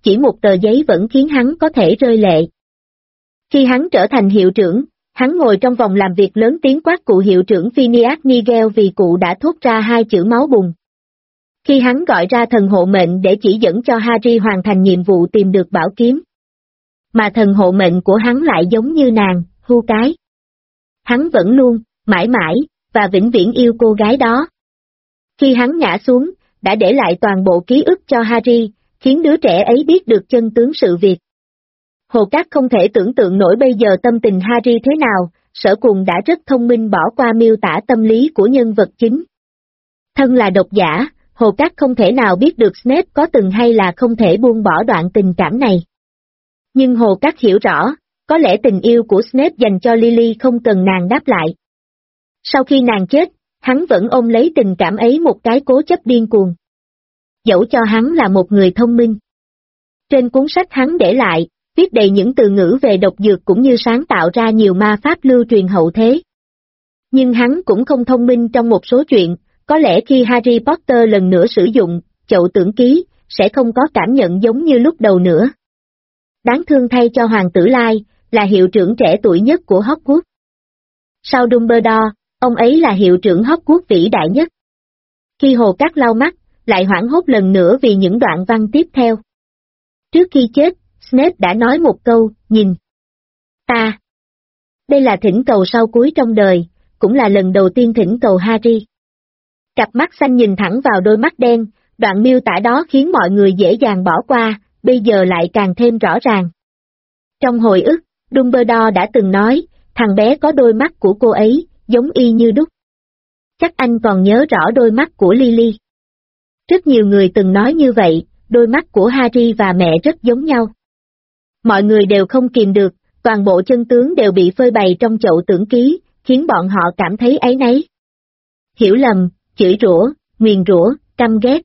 chỉ một tờ giấy vẫn khiến hắn có thể rơi lệ. Khi hắn trở thành hiệu trưởng, hắn ngồi trong vòng làm việc lớn tiếng quát cụ hiệu trưởng Phineas Nigel vì cụ đã thốt ra hai chữ máu bùn. Khi hắn gọi ra thần hộ mệnh để chỉ dẫn cho Harry hoàn thành nhiệm vụ tìm được bảo kiếm. Mà thần hộ mệnh của hắn lại giống như nàng, hưu cái. Hắn vẫn luôn, mãi mãi, và vĩnh viễn yêu cô gái đó. Khi hắn ngã xuống, đã để lại toàn bộ ký ức cho Harry, khiến đứa trẻ ấy biết được chân tướng sự việc. Hồ Cát không thể tưởng tượng nổi bây giờ tâm tình Harry thế nào, Sở Cùng đã rất thông minh bỏ qua miêu tả tâm lý của nhân vật chính. Thân là độc giả, Hồ Cát không thể nào biết được Snape có từng hay là không thể buông bỏ đoạn tình cảm này. Nhưng Hồ Cát hiểu rõ, có lẽ tình yêu của Snape dành cho Lily không cần nàng đáp lại. Sau khi nàng chết, hắn vẫn ôm lấy tình cảm ấy một cái cố chấp điên cuồng. Dẫu cho hắn là một người thông minh. Trên cuốn sách hắn để lại, viết đầy những từ ngữ về độc dược cũng như sáng tạo ra nhiều ma pháp lưu truyền hậu thế. Nhưng hắn cũng không thông minh trong một số chuyện, có lẽ khi Harry Potter lần nữa sử dụng chậu tưởng ký, sẽ không có cảm nhận giống như lúc đầu nữa. Đáng thương thay cho Hoàng tử Lai, là hiệu trưởng trẻ tuổi nhất của Hogwarts. Sau Dumbledore, ông ấy là hiệu trưởng Hogwarts vĩ đại nhất. Khi Hồ Cát lau mắt, lại hoảng hốt lần nữa vì những đoạn văn tiếp theo. Trước khi chết, Snape đã nói một câu, nhìn. Ta. Đây là thỉnh cầu sau cuối trong đời, cũng là lần đầu tiên thỉnh cầu Harry. Cặp mắt xanh nhìn thẳng vào đôi mắt đen, đoạn miêu tả đó khiến mọi người dễ dàng bỏ qua, bây giờ lại càng thêm rõ ràng. Trong hồi ức, Dumbledore đã từng nói, thằng bé có đôi mắt của cô ấy, giống y như đúc. Chắc anh còn nhớ rõ đôi mắt của Lily. Rất nhiều người từng nói như vậy, đôi mắt của Harry và mẹ rất giống nhau. Mọi người đều không kìm được, toàn bộ chân tướng đều bị phơi bày trong chậu tưởng ký, khiến bọn họ cảm thấy áy náy. Hiểu lầm, chửi rủa, nguyền rủa, căm ghét.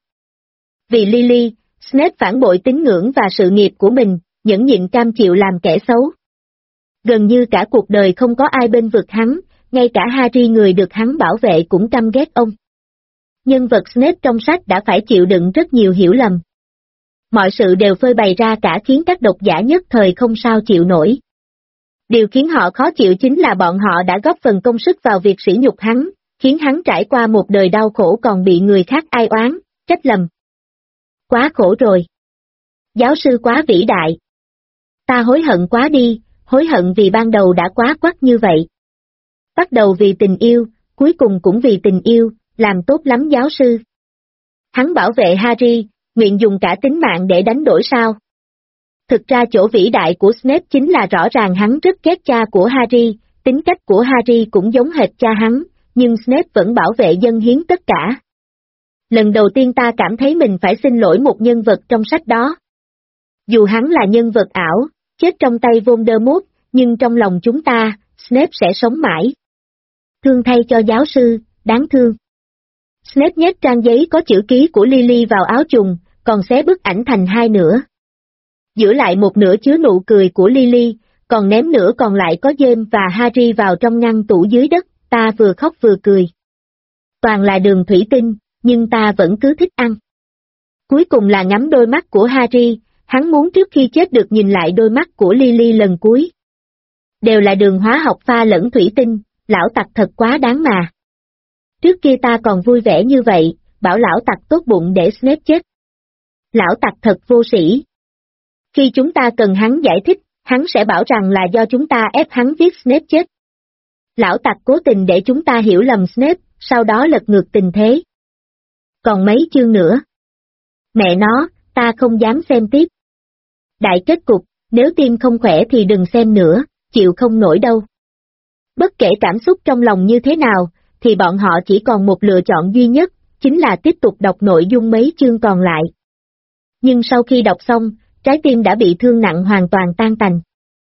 Vì Lily, Snape phản bội tín ngưỡng và sự nghiệp của mình, nhẫn nhịn cam chịu làm kẻ xấu. Gần như cả cuộc đời không có ai bên vực hắn, ngay cả Harry người được hắn bảo vệ cũng căm ghét ông. Nhân vật Snape trong sách đã phải chịu đựng rất nhiều hiểu lầm. Mọi sự đều phơi bày ra cả khiến các độc giả nhất thời không sao chịu nổi. Điều khiến họ khó chịu chính là bọn họ đã góp phần công sức vào việc sỉ nhục hắn, khiến hắn trải qua một đời đau khổ còn bị người khác ai oán, trách lầm. Quá khổ rồi. Giáo sư quá vĩ đại. Ta hối hận quá đi, hối hận vì ban đầu đã quá quắc như vậy. Bắt đầu vì tình yêu, cuối cùng cũng vì tình yêu, làm tốt lắm giáo sư. Hắn bảo vệ Harry, nguyện dùng cả tính mạng để đánh đổi sao? Thực ra chỗ vĩ đại của Snape chính là rõ ràng hắn rất ghét cha của Harry, tính cách của Harry cũng giống hệt cha hắn, nhưng Snape vẫn bảo vệ dâng hiến tất cả. Lần đầu tiên ta cảm thấy mình phải xin lỗi một nhân vật trong sách đó. Dù hắn là nhân vật ảo, chết trong tay Voldemort, nhưng trong lòng chúng ta, Snape sẽ sống mãi. Thương thay cho giáo sư, đáng thương. Snape nhét trang giấy có chữ ký của Lily vào áo trùng, còn xé bức ảnh thành hai nửa. Giữ lại một nửa chứa nụ cười của Lily, còn ném nửa còn lại có James và Harry vào trong ngăn tủ dưới đất, ta vừa khóc vừa cười. Toàn là đường thủy tinh, nhưng ta vẫn cứ thích ăn. Cuối cùng là ngắm đôi mắt của Harry, hắn muốn trước khi chết được nhìn lại đôi mắt của Lily lần cuối. Đều là đường hóa học pha lẫn thủy tinh, lão tặc thật quá đáng mà. Trước kia ta còn vui vẻ như vậy, bảo lão tặc tốt bụng để Snape chết. Lão tặc thật vô sĩ. Khi chúng ta cần hắn giải thích, hắn sẽ bảo rằng là do chúng ta ép hắn viết Snape chết. Lão tặc cố tình để chúng ta hiểu lầm Snape, sau đó lật ngược tình thế. Còn mấy chương nữa. Mẹ nó, ta không dám xem tiếp. Đại kết cục, nếu tim không khỏe thì đừng xem nữa, chịu không nổi đâu. Bất kể cảm xúc trong lòng như thế nào, thì bọn họ chỉ còn một lựa chọn duy nhất, chính là tiếp tục đọc nội dung mấy chương còn lại. Nhưng sau khi đọc xong, trái tim đã bị thương nặng hoàn toàn tan tành.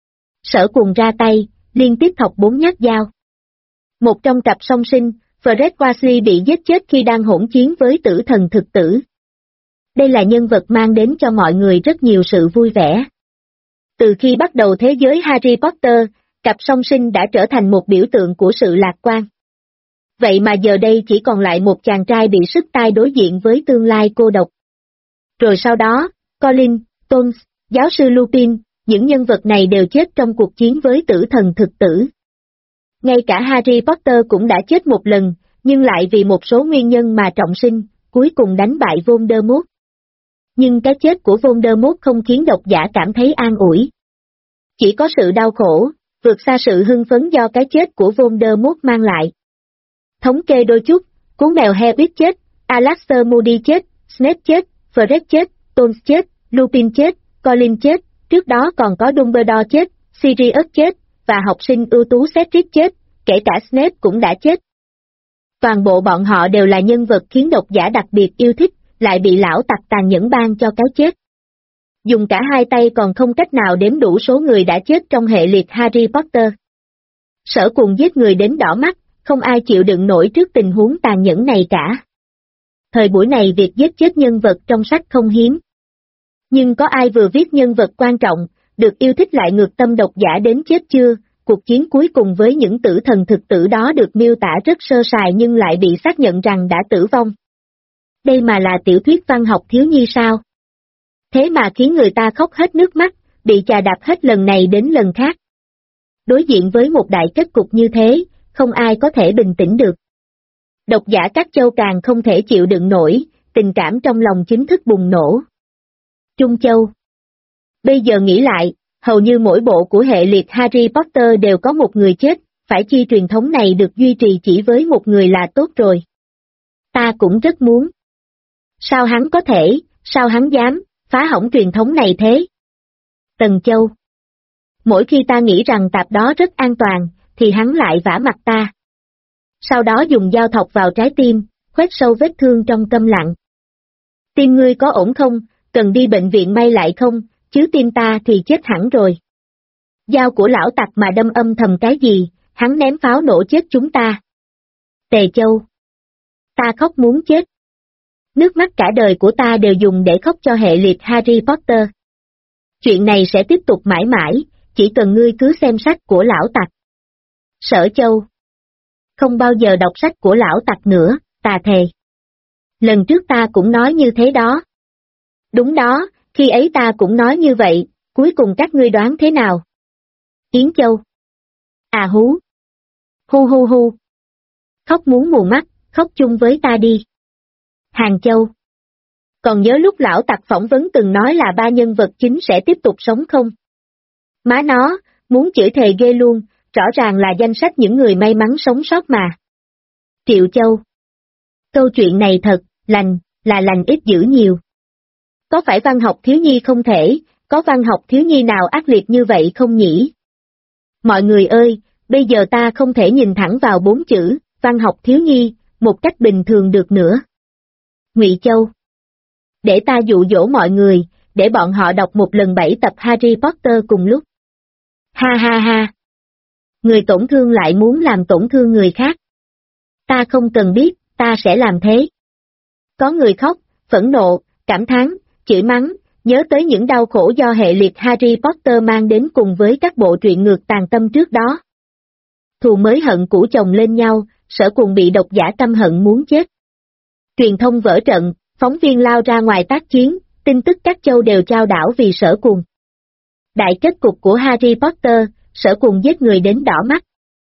Sở Cùng ra tay, liên tiếp thọc 4 nhát dao. Một trong cặp song sinh, Fred Weasley bị giết chết khi đang hỗn chiến với tử thần thực tử. Đây là nhân vật mang đến cho mọi người rất nhiều sự vui vẻ. Từ khi bắt đầu thế giới Harry Potter, cặp song sinh đã trở thành một biểu tượng của sự lạc quan. Vậy mà giờ đây chỉ còn lại một chàng trai bị sứt tai đối diện với tương lai cô độc. Rồi sau đó, Colin, Holmes, giáo sư Lupin, những nhân vật này đều chết trong cuộc chiến với tử thần thực tử. Ngay cả Harry Potter cũng đã chết một lần, nhưng lại vì một số nguyên nhân mà trọng sinh, cuối cùng đánh bại Voldemort. Nhưng cái chết của Voldemort không khiến độc giả cảm thấy an ủi. Chỉ có sự đau khổ, vượt xa sự hưng phấn do cái chết của Voldemort mang lại. Thống kê đôi chút, cú mèo Herbert chết, Alastor Moody chết, Snape chết, Fred chết, Tonks chết, Lupin chết, Colin chết, trước đó còn có Dumbledore chết, Sirius chết, và học sinh ưu tú Cedric chết, kể cả Snape cũng đã chết. Toàn bộ bọn họ đều là nhân vật khiến độc giả đặc biệt yêu thích, lại bị lão tặc tàn nhẫn ban cho cái chết. Dùng cả hai tay còn không cách nào đếm đủ số người đã chết trong hệ liệt Harry Potter. Sở Cuồng giết người đến đỏ mắt, không ai chịu đựng nổi trước tình huống tàn nhẫn này cả. Thời buổi này việc giết chết nhân vật trong sách không hiếm. Nhưng có ai vừa viết nhân vật quan trọng, được yêu thích lại ngược tâm độc giả đến chết chưa? Cuộc chiến cuối cùng với những tử thần thực tử đó được miêu tả rất sơ sài nhưng lại bị xác nhận rằng đã tử vong. Đây mà là tiểu thuyết văn học thiếu nhi sao? Thế mà khiến người ta khóc hết nước mắt, bị chà đạp hết lần này đến lần khác. Đối diện với một đại kết cục như thế, không ai có thể bình tĩnh được. Độc giả các châu càng không thể chịu đựng nổi, tình cảm trong lòng chính thức bùng nổ. Trung Châu. Bây giờ nghĩ lại, hầu như mỗi bộ của hệ liệt Harry Potter đều có một người chết, phải chi truyền thống này được duy trì chỉ với một người là tốt rồi. Ta cũng rất muốn. Sao hắn có thể, sao hắn dám, phá hỏng truyền thống này thế? Tần Châu. Mỗi khi ta nghĩ rằng tạp đó rất an toàn, thì hắn lại vả mặt ta. Sau đó dùng dao thọc vào trái tim, khoét sâu vết thương trong câm lặng. Tim ngươi có ổn không, cần đi bệnh viện may lại không, chứ tim ta thì chết hẳn rồi. Dao của lão tặc mà đâm âm thầm cái gì, hắn ném pháo nổ chết chúng ta. Tề Châu. Ta khóc muốn chết. Nước mắt cả đời của ta đều dùng để khóc cho hệ liệt Harry Potter. Chuyện này sẽ tiếp tục mãi mãi, chỉ cần ngươi cứ xem sách của lão tặc. Sở Châu. Không bao giờ đọc sách của lão tặc nữa, ta thề. Lần trước ta cũng nói như thế đó. Đúng đó, khi ấy ta cũng nói như vậy, cuối cùng các ngươi đoán thế nào? Yến Châu. À hú. Hu hu hu. Khóc muốn mù mắt, khóc chung với ta đi. Hàng Châu. Còn nhớ lúc lão tặc phỏng vấn từng nói là 3 nhân vật chính sẽ tiếp tục sống không? Má nó, muốn chửi thề ghê luôn, rõ ràng là danh sách những người may mắn sống sót mà. Triệu Châu. Câu chuyện này thật, là lành ít dữ nhiều. Có phải văn học thiếu nhi không thể, có văn học thiếu nhi nào ác liệt như vậy không nhỉ? Mọi người ơi, bây giờ ta không thể nhìn thẳng vào 4 chữ, văn học thiếu nhi, một cách bình thường được nữa. Ngụy Châu. Để ta dụ dỗ mọi người, để bọn họ đọc một lần 7 tập Harry Potter cùng lúc. Ha ha ha. Người tổn thương lại muốn làm tổn thương người khác. Ta không cần biết, ta sẽ làm thế. Có người khóc, phẫn nộ, cảm thán, chửi mắng, nhớ tới những đau khổ do hệ liệt Harry Potter mang đến cùng với các bộ truyện ngược tàn tâm trước đó. Thù mới hận cũ chồng lên nhau, Sở Cuồng bị độc giả căm hận muốn chết. Truyền thông vỡ trận, phóng viên lao ra ngoài tác chiến, tin tức các châu đều chao đảo vì Sở Cuồng. Đại kết cục của Harry Potter, Sở Cuồng giết người đến đỏ mắt.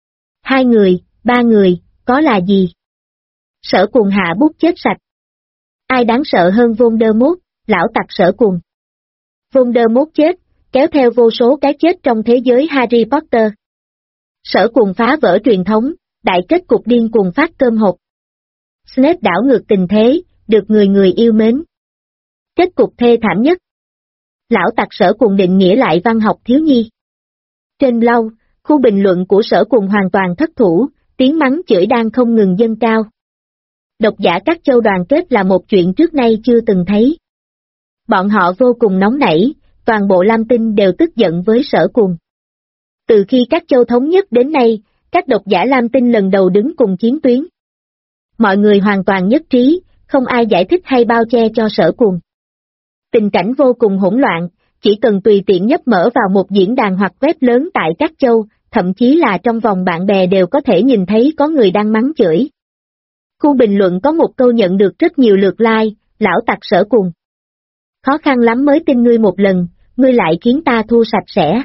2 người, 3 người, có là gì? Sở Cuồng hạ bút chết sạch. Ai đáng sợ hơn Voldemort, lão tặc Sở Cuồng. Voldemort chết, kéo theo vô số cái chết trong thế giới Harry Potter. Sở Cuồng phá vỡ truyền thống, đại kết cục điên cuồng phát cơm hộp. Snape đảo ngược tình thế, được người người yêu mến. Kết cục thê thảm nhất. Lão tặc Sở Cuồng định nghĩa lại văn học thiếu nhi. Trên blog, khu bình luận của Sở Cuồng hoàn toàn thất thủ, tiếng mắng chửi đang không ngừng dâng cao. Độc giả các châu đoàn kết là một chuyện trước nay chưa từng thấy. Bọn họ vô cùng nóng nảy, toàn bộ Lam Tinh đều tức giận với Sở Cuồng. Từ khi các châu thống nhất đến nay, các độc giả Lam Tinh lần đầu đứng cùng chiến tuyến. Mọi người hoàn toàn nhất trí, không ai giải thích hay bao che cho Sở Cuồng. Tình cảnh vô cùng hỗn loạn, chỉ cần tùy tiện nhấp mở vào một diễn đàn hoặc web lớn tại các châu, thậm chí là trong vòng bạn bè đều có thể nhìn thấy có người đang mắng chửi. Khu bình luận có một câu nhận được rất nhiều lượt like, lão tặc Sở Cuồng. Khó khăn lắm mới tin ngươi một lần, ngươi lại khiến ta thua sạch sẽ.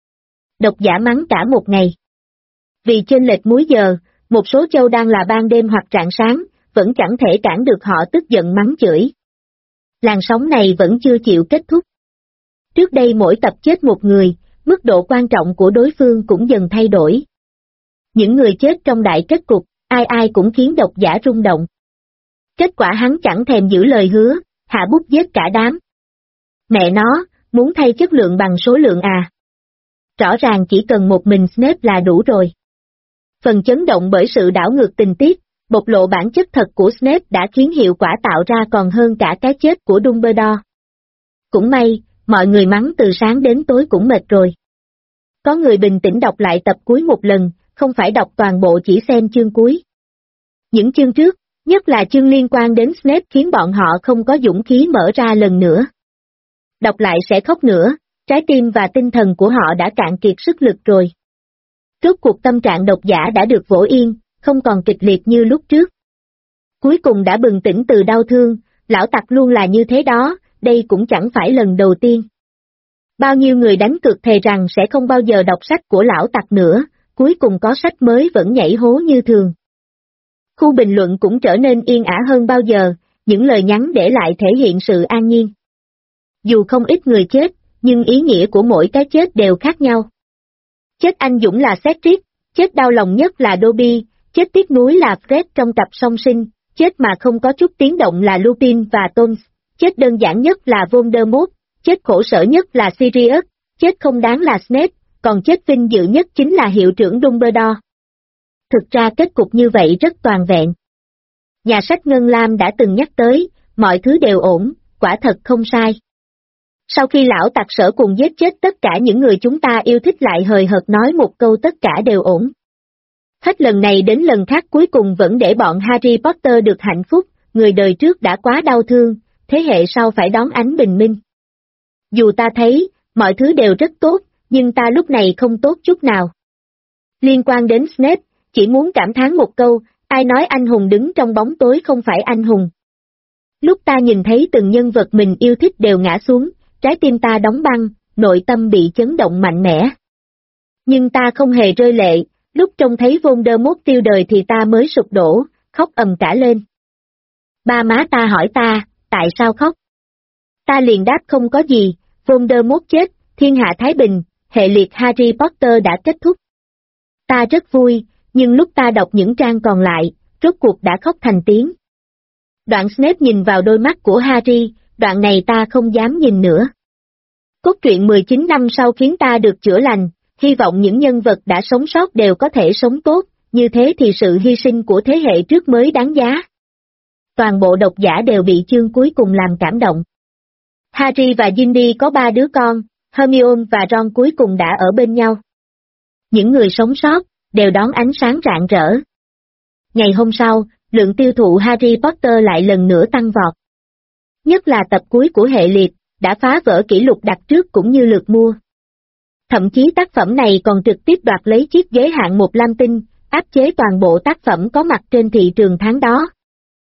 Độc giả mắng cả một ngày. Vì chênh lệch múi giờ, một số châu đang là ban đêm hoặc rạng sáng, vẫn chẳng thể cản được họ tức giận mắng chửi. Làn sóng này vẫn chưa chịu kết thúc. Trước đây mỗi tập chết một người, mức độ quan trọng của đối phương cũng dần thay đổi. Những người chết trong đại kết cục, ai ai cũng khiến độc giả rung động. Kết quả hắn chẳng thèm giữ lời hứa, hạ bút giết cả đám. Mẹ nó, muốn thay chất lượng bằng số lượng à? Rõ ràng chỉ cần một mình Snape là đủ rồi. Phần chấn động bởi sự đảo ngược tình tiết, bộc lộ bản chất thật của Snape đã khiến hiệu quả tạo ra còn hơn cả cái chết của Dumbledore. Cũng may, mọi người mắng từ sáng đến tối cũng mệt rồi. Có người bình tĩnh đọc lại tập cuối một lần, không phải đọc toàn bộ chỉ xem chương cuối. Những chương trước, nhất là chương liên quan đến Snape khiến bọn họ không có dũng khí mở ra lần nữa. Đọc lại sẽ khóc nữa, trái tim và tinh thần của họ đã cạn kiệt sức lực rồi. Rốt cuộc tâm trạng độc giả đã được vỗ yên, không còn kịch liệt như lúc trước. Cuối cùng đã bừng tỉnh từ đau thương, lão tặc luôn là như thế đó, đây cũng chẳng phải lần đầu tiên. Bao nhiêu người đánh cược thề rằng sẽ không bao giờ đọc sách của lão tặc nữa, cuối cùng có sách mới vẫn nhảy hố như thường. Khu bình luận cũng trở nên yên ả hơn bao giờ, những lời nhắn để lại thể hiện sự an nhiên. Dù không ít người chết, nhưng ý nghĩa của mỗi cái chết đều khác nhau. Chết anh dũng là Cedric, chết đau lòng nhất là Dobby, chết tiếc nuối là Fred trong tập song sinh, chết mà không có chút tiếng động là Lupin và Tonks, chết đơn giản nhất là Voldemort, chết khổ sở nhất là Sirius, chết không đáng là Snape, còn chết vinh dự nhất chính là hiệu trưởng Dumbledore. Thực ra kết cục như vậy rất toàn vẹn. Nhà sách Ngân Lam đã từng nhắc tới, mọi thứ đều ổn, quả thật không sai. Sau khi lão tặc Sở cùng giết chết tất cả những người chúng ta yêu thích lại hời hợt nói một câu tất cả đều ổn. Hết lần này đến lần khác cuối cùng vẫn để bọn Harry Potter được hạnh phúc, người đời trước đã quá đau thương, thế hệ sau phải đón ánh bình minh. Dù ta thấy, mọi thứ đều rất tốt, nhưng ta lúc này không tốt chút nào. Liên quan đến Snape, chỉ muốn cảm thán một câu, ai nói anh hùng đứng trong bóng tối không phải anh hùng. Lúc ta nhìn thấy từng nhân vật mình yêu thích đều ngã xuống, trái tim ta đóng băng, nội tâm bị chấn động mạnh mẽ. Nhưng ta không hề rơi lệ, lúc trông thấy Voldemort tiêu đời thì ta mới sụp đổ, khóc ầm cả lên. Ba má ta hỏi ta, tại sao khóc? Ta liền đáp không có gì, Voldemort chết, thiên hạ thái bình, hệ liệt Harry Potter đã kết thúc. Ta rất vui, nhưng lúc ta đọc những trang còn lại, rốt cuộc đã khóc thành tiếng. Đoạn Snape nhìn vào đôi mắt của Harry, đoạn này ta không dám nhìn nữa. Cốt truyện 19 năm sau khiến ta được chữa lành, hy vọng những nhân vật đã sống sót đều có thể sống tốt, như thế thì sự hy sinh của thế hệ trước mới đáng giá. Toàn bộ độc giả đều bị chương cuối cùng làm cảm động. Harry và Ginny có 3 đứa con, Hermione và Ron cuối cùng đã ở bên nhau. Những người sống sót, đều đón ánh sáng rạng rỡ. Ngày hôm sau, lượng tiêu thụ Harry Potter lại lần nữa tăng vọt. Nhất là tập cuối của hệ liệt, đã phá vỡ kỷ lục đặt trước cũng như lượt mua. Thậm chí tác phẩm này còn trực tiếp đoạt lấy chiếc ghế hạng 1 Lam Tinh, áp chế toàn bộ tác phẩm có mặt trên thị trường tháng đó.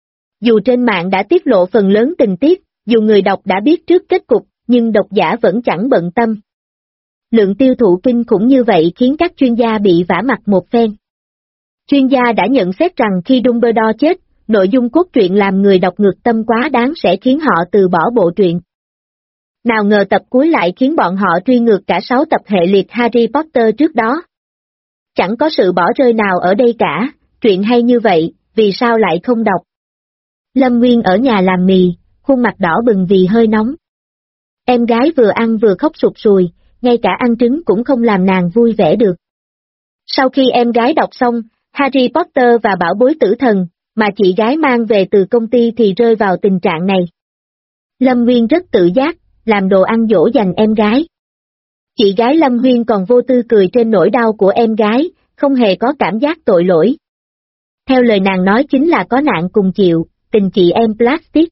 Dù trên mạng đã tiết lộ phần lớn tình tiết, dù người đọc đã biết trước kết cục, nhưng độc giả vẫn chẳng bận tâm. Lượng tiêu thụ kinh khủng như vậy khiến các chuyên gia bị vả mặt một phen. Chuyên gia đã nhận xét rằng khi Dumbledore chết, nội dung cốt truyện làm người đọc ngược tâm quá đáng sẽ khiến họ từ bỏ bộ truyện. Nào ngờ tập cuối lại khiến bọn họ truy ngược cả 6 tập hệ liệt Harry Potter trước đó. Chẳng có sự bỏ rơi nào ở đây cả, truyện hay như vậy, vì sao lại không đọc? Lâm Nguyên ở nhà làm mì, khuôn mặt đỏ bừng vì hơi nóng. Em gái vừa ăn vừa khóc sụt sùi, ngay cả ăn trứng cũng không làm nàng vui vẻ được. Sau khi em gái đọc xong, Harry Potter và Bảo Bối Tử Thần, mà chị gái mang về từ công ty thì rơi vào tình trạng này. Lâm Nguyên rất tự giác, làm đồ ăn dỗ dành em gái. Chị gái Lâm Huyên còn vô tư cười trên nỗi đau của em gái, không hề có cảm giác tội lỗi. Theo lời nàng nói chính là có nạn cùng chịu, tình chị em plastic.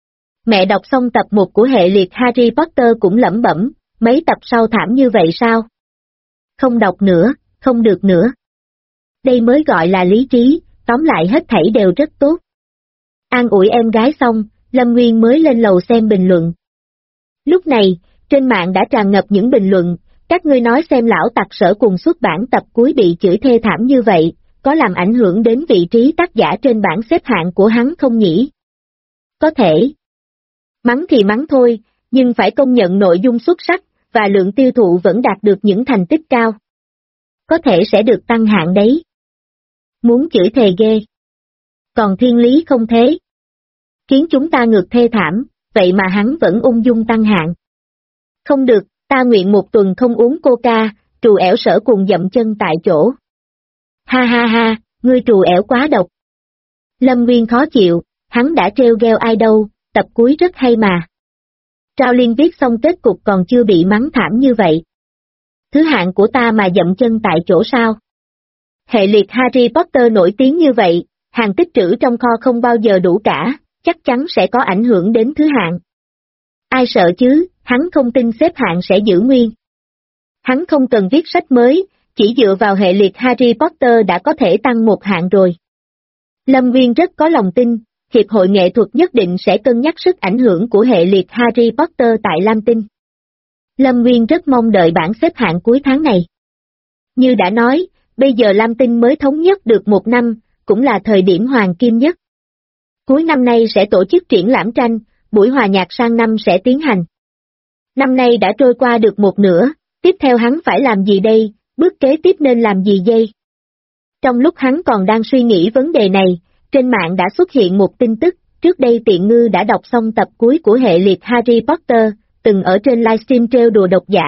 Mẹ đọc xong tập 1 của hệ liệt Harry Potter cũng lẩm bẩm, mấy tập sau thảm như vậy sao? Không đọc nữa, không được nữa. Đây mới gọi là lý trí, tóm lại hết thảy đều rất tốt. An ủi em gái xong, Lâm Nguyên mới lên lầu xem bình luận. Lúc này, trên mạng đã tràn ngập những bình luận, các ngươi nói xem lão tặc Sở Cùng xuất bản tập cuối bị chửi thê thảm như vậy, có làm ảnh hưởng đến vị trí tác giả trên bảng xếp hạng của hắn không nhỉ? Có thể. Mắng thì mắng thôi, nhưng phải công nhận nội dung xuất sắc, và lượng tiêu thụ vẫn đạt được những thành tích cao. Có thể sẽ được tăng hạng đấy. Muốn chửi thề ghê. Còn thiên lý không thế. Khiến chúng ta ngược thê thảm, vậy mà hắn vẫn ung dung tăng hạng. Không được, ta nguyện một tuần không uống coca, trù ẻo Sở Cùng dậm chân tại chỗ. Ha ha ha, ngươi trù ẻo quá độc. Lâm Nguyên khó chịu, hắn đã trêu gheo ai đâu, tập cuối rất hay mà. Trao Liên viết xong kết cục còn chưa bị mắng thảm như vậy. Thứ hạng của ta mà dậm chân tại chỗ sao? Hệ liệt Harry Potter nổi tiếng như vậy, hàng tích trữ trong kho không bao giờ đủ cả, chắc chắn sẽ có ảnh hưởng đến thứ hạng. Ai sợ chứ, hắn không tin xếp hạng sẽ giữ nguyên. Hắn không cần viết sách mới, chỉ dựa vào hệ liệt Harry Potter đã có thể tăng một hạng rồi. Lâm Nguyên rất có lòng tin, Hiệp hội nghệ thuật nhất định sẽ cân nhắc sức ảnh hưởng của hệ liệt Harry Potter tại Lam Tinh. Lâm Nguyên rất mong đợi bảng xếp hạng cuối tháng này. Như đã nói, bây giờ Lam Tinh mới thống nhất được một năm, cũng là thời điểm hoàng kim nhất. Cuối năm nay sẽ tổ chức triển lãm tranh, buổi hòa nhạc sang năm sẽ tiến hành. Năm nay đã trôi qua được một nửa, tiếp theo hắn phải làm gì đây, bước kế tiếp nên làm gì đây? Trong lúc hắn còn đang suy nghĩ vấn đề này, trên mạng đã xuất hiện một tin tức, trước đây Tiện Ngư đã đọc xong tập cuối của hệ liệt Harry Potter, từng ở trên livestream trêu đùa độc giả.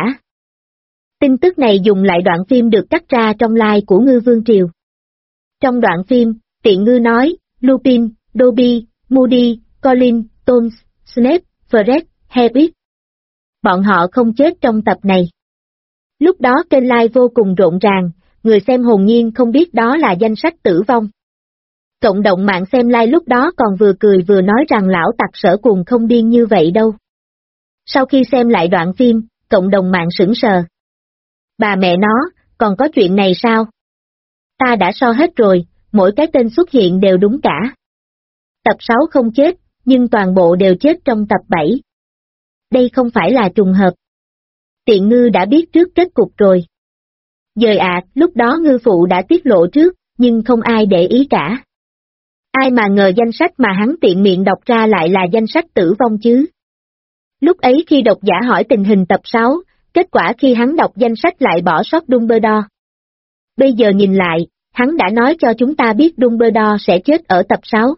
Tin tức này dùng lại đoạn phim được cắt ra trong live của Ngư Vương Triều. Trong đoạn phim, Tiện Ngư nói, Lupin, Dobby, Moody, Colin, Tonks, Snape, Fred, Hagrid. Bọn họ không chết trong tập này. Lúc đó kênh live vô cùng rộn ràng, người xem hồn nhiên không biết đó là danh sách tử vong. Cộng đồng mạng xem live lúc đó còn vừa cười vừa nói rằng lão tặc Sở Cùng không điên như vậy đâu. Sau khi xem lại đoạn phim, cộng đồng mạng sững sờ. Bà mẹ nó, còn có chuyện này sao? Ta đã so hết rồi, mỗi cái tên xuất hiện đều đúng cả. Tập 6 không chết, nhưng toàn bộ đều chết trong tập 7. Đây không phải là trùng hợp. Tiện Ngư đã biết trước kết cục rồi. Dời lúc đó Ngư Phụ đã tiết lộ trước, nhưng không ai để ý cả. Ai mà ngờ danh sách mà hắn tiện miệng đọc ra lại là danh sách tử vong chứ. Lúc ấy khi độc giả hỏi tình hình tập 6, kết quả khi hắn đọc danh sách lại bỏ sót Dumbledore. Bây giờ nhìn lại, hắn đã nói cho chúng ta biết Dumbledore sẽ chết ở tập 6.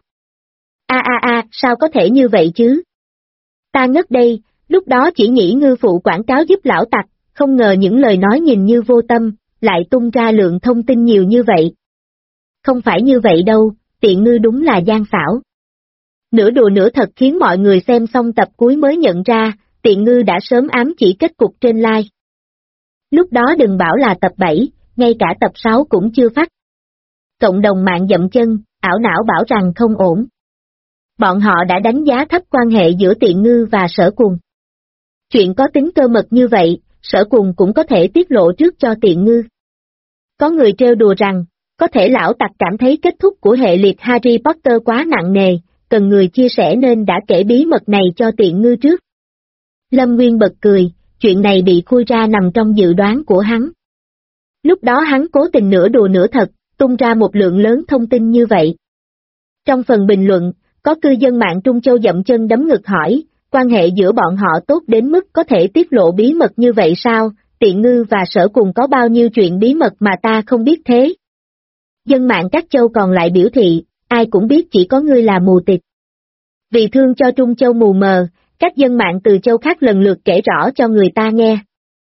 Sao có thể như vậy chứ? Ta ngất đây, lúc đó chỉ nghĩ Ngư Phụ quảng cáo giúp lão tặc, không ngờ những lời nói nhìn như vô tâm, lại tung ra lượng thông tin nhiều như vậy. Không phải như vậy đâu, Tiện Ngư đúng là gian xảo. Nửa đùa nửa thật khiến mọi người xem xong tập cuối mới nhận ra, Tiện Ngư đã sớm ám chỉ kết cục trên live. Lúc đó đừng bảo là tập 7, ngay cả tập 6 cũng chưa phát. Cộng đồng mạng dậm chân, ảo não bảo rằng không ổn. Bọn họ đã đánh giá thấp quan hệ giữa Tiện Ngư và Sở Cùng. Chuyện có tính cơ mật như vậy, Sở Cùng cũng có thể tiết lộ trước cho Tiện Ngư. Có người trêu đùa rằng, có thể lão tặc cảm thấy kết thúc của hệ liệt Harry Potter quá nặng nề, cần người chia sẻ nên đã kể bí mật này cho Tiện Ngư trước. Lâm Nguyên bật cười, chuyện này bị khui ra nằm trong dự đoán của hắn. Lúc đó hắn cố tình nửa đùa nửa thật, tung ra một lượng lớn thông tin như vậy. Trong phần bình luận, có cư dân mạng Trung Châu dậm chân đấm ngực hỏi, quan hệ giữa bọn họ tốt đến mức có thể tiết lộ bí mật như vậy sao, Tiện Ngư và Sở Cùng có bao nhiêu chuyện bí mật mà ta không biết thế. Dân mạng các châu còn lại biểu thị, ai cũng biết chỉ có ngươi là mù tịt. Vì thương cho Trung Châu mù mờ, các dân mạng từ châu khác lần lượt kể rõ cho người ta nghe.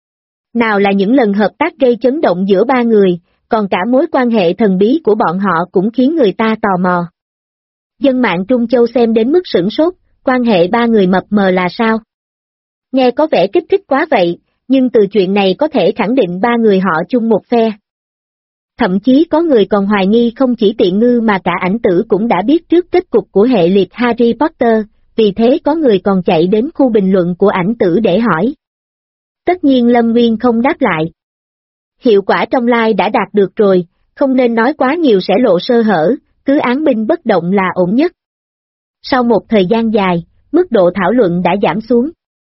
Nào là những lần hợp tác gây chấn động giữa ba người, còn cả mối quan hệ thần bí của bọn họ cũng khiến người ta tò mò. Dân mạng Trung Châu xem đến mức sửng sốt, quan hệ ba người mập mờ là sao? Nghe có vẻ kích thích quá vậy, nhưng từ chuyện này có thể khẳng định ba người họ chung một phe. Thậm chí có người còn hoài nghi không chỉ Tiện Ngư mà cả ảnh tử cũng đã biết trước kết cục của hệ liệt Harry Potter, vì thế có người còn chạy đến khu bình luận của ảnh tử để hỏi. Tất nhiên Lâm Nguyên không đáp lại. Hiệu quả trong live đã đạt được rồi, không nên nói quá nhiều sẽ lộ sơ hở, cứ án binh bất động là ổn nhất. Sau một thời gian dài, mức độ thảo luận đã giảm xuống.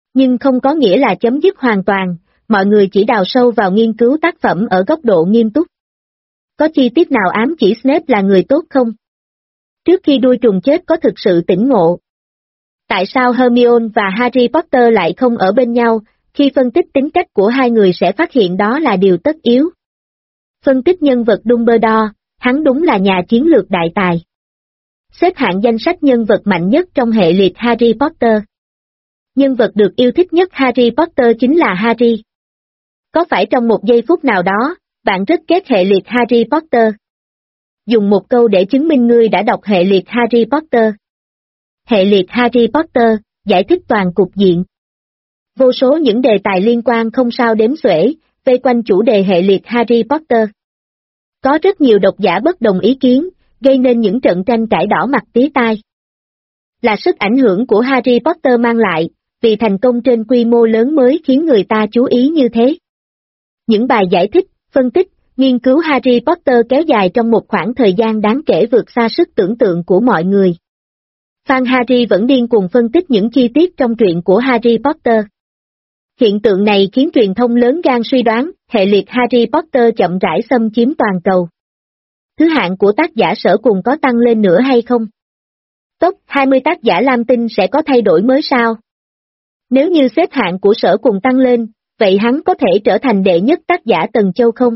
Nhưng không có nghĩa là chấm dứt hoàn toàn, mọi người chỉ đào sâu vào nghiên cứu tác phẩm ở góc độ nghiêm túc. Có chi tiết nào ám chỉ Snape là người tốt không? Trước khi đuôi trùng chết có thực sự tỉnh ngộ. Tại sao Hermione và Harry Potter lại không ở bên nhau, khi phân tích tính cách của hai người sẽ phát hiện đó là điều tất yếu. Phân tích nhân vật Dumbledore, hắn đúng là nhà chiến lược đại tài. Xếp hạng danh sách nhân vật mạnh nhất trong hệ liệt Harry Potter. Nhân vật được yêu thích nhất Harry Potter chính là Harry. Có phải trong một giây phút nào đó, bạn rất ghét hệ liệt Harry Potter? Dùng một câu để chứng minh ngươi đã đọc hệ liệt Harry Potter. Hệ liệt Harry Potter, giải thích toàn cục diện. Vô số những đề tài liên quan không sao đếm xuể, vây quanh chủ đề hệ liệt Harry Potter. Có rất nhiều độc giả bất đồng ý kiến, gây nên những trận tranh cãi đỏ mặt tía tai. Là sức ảnh hưởng của Harry Potter mang lại, vì thành công trên quy mô lớn mới khiến người ta chú ý như thế. Những bài giải thích, phân tích, nghiên cứu Harry Potter kéo dài trong một khoảng thời gian đáng kể vượt xa sức tưởng tượng của mọi người. Fan Harry vẫn điên cuồng phân tích những chi tiết trong truyện của Harry Potter. Hiện tượng này khiến truyền thông lớn gan suy đoán, hệ liệt Harry Potter chậm rãi xâm chiếm toàn cầu. Thứ hạng của tác giả Sở Cùng có tăng lên nữa hay không? Top 20 tác giả Lam Tinh sẽ có thay đổi mới sao? Nếu như xếp hạng của Sở Cùng tăng lên, vậy hắn có thể trở thành đệ nhất tác giả Tần Châu không?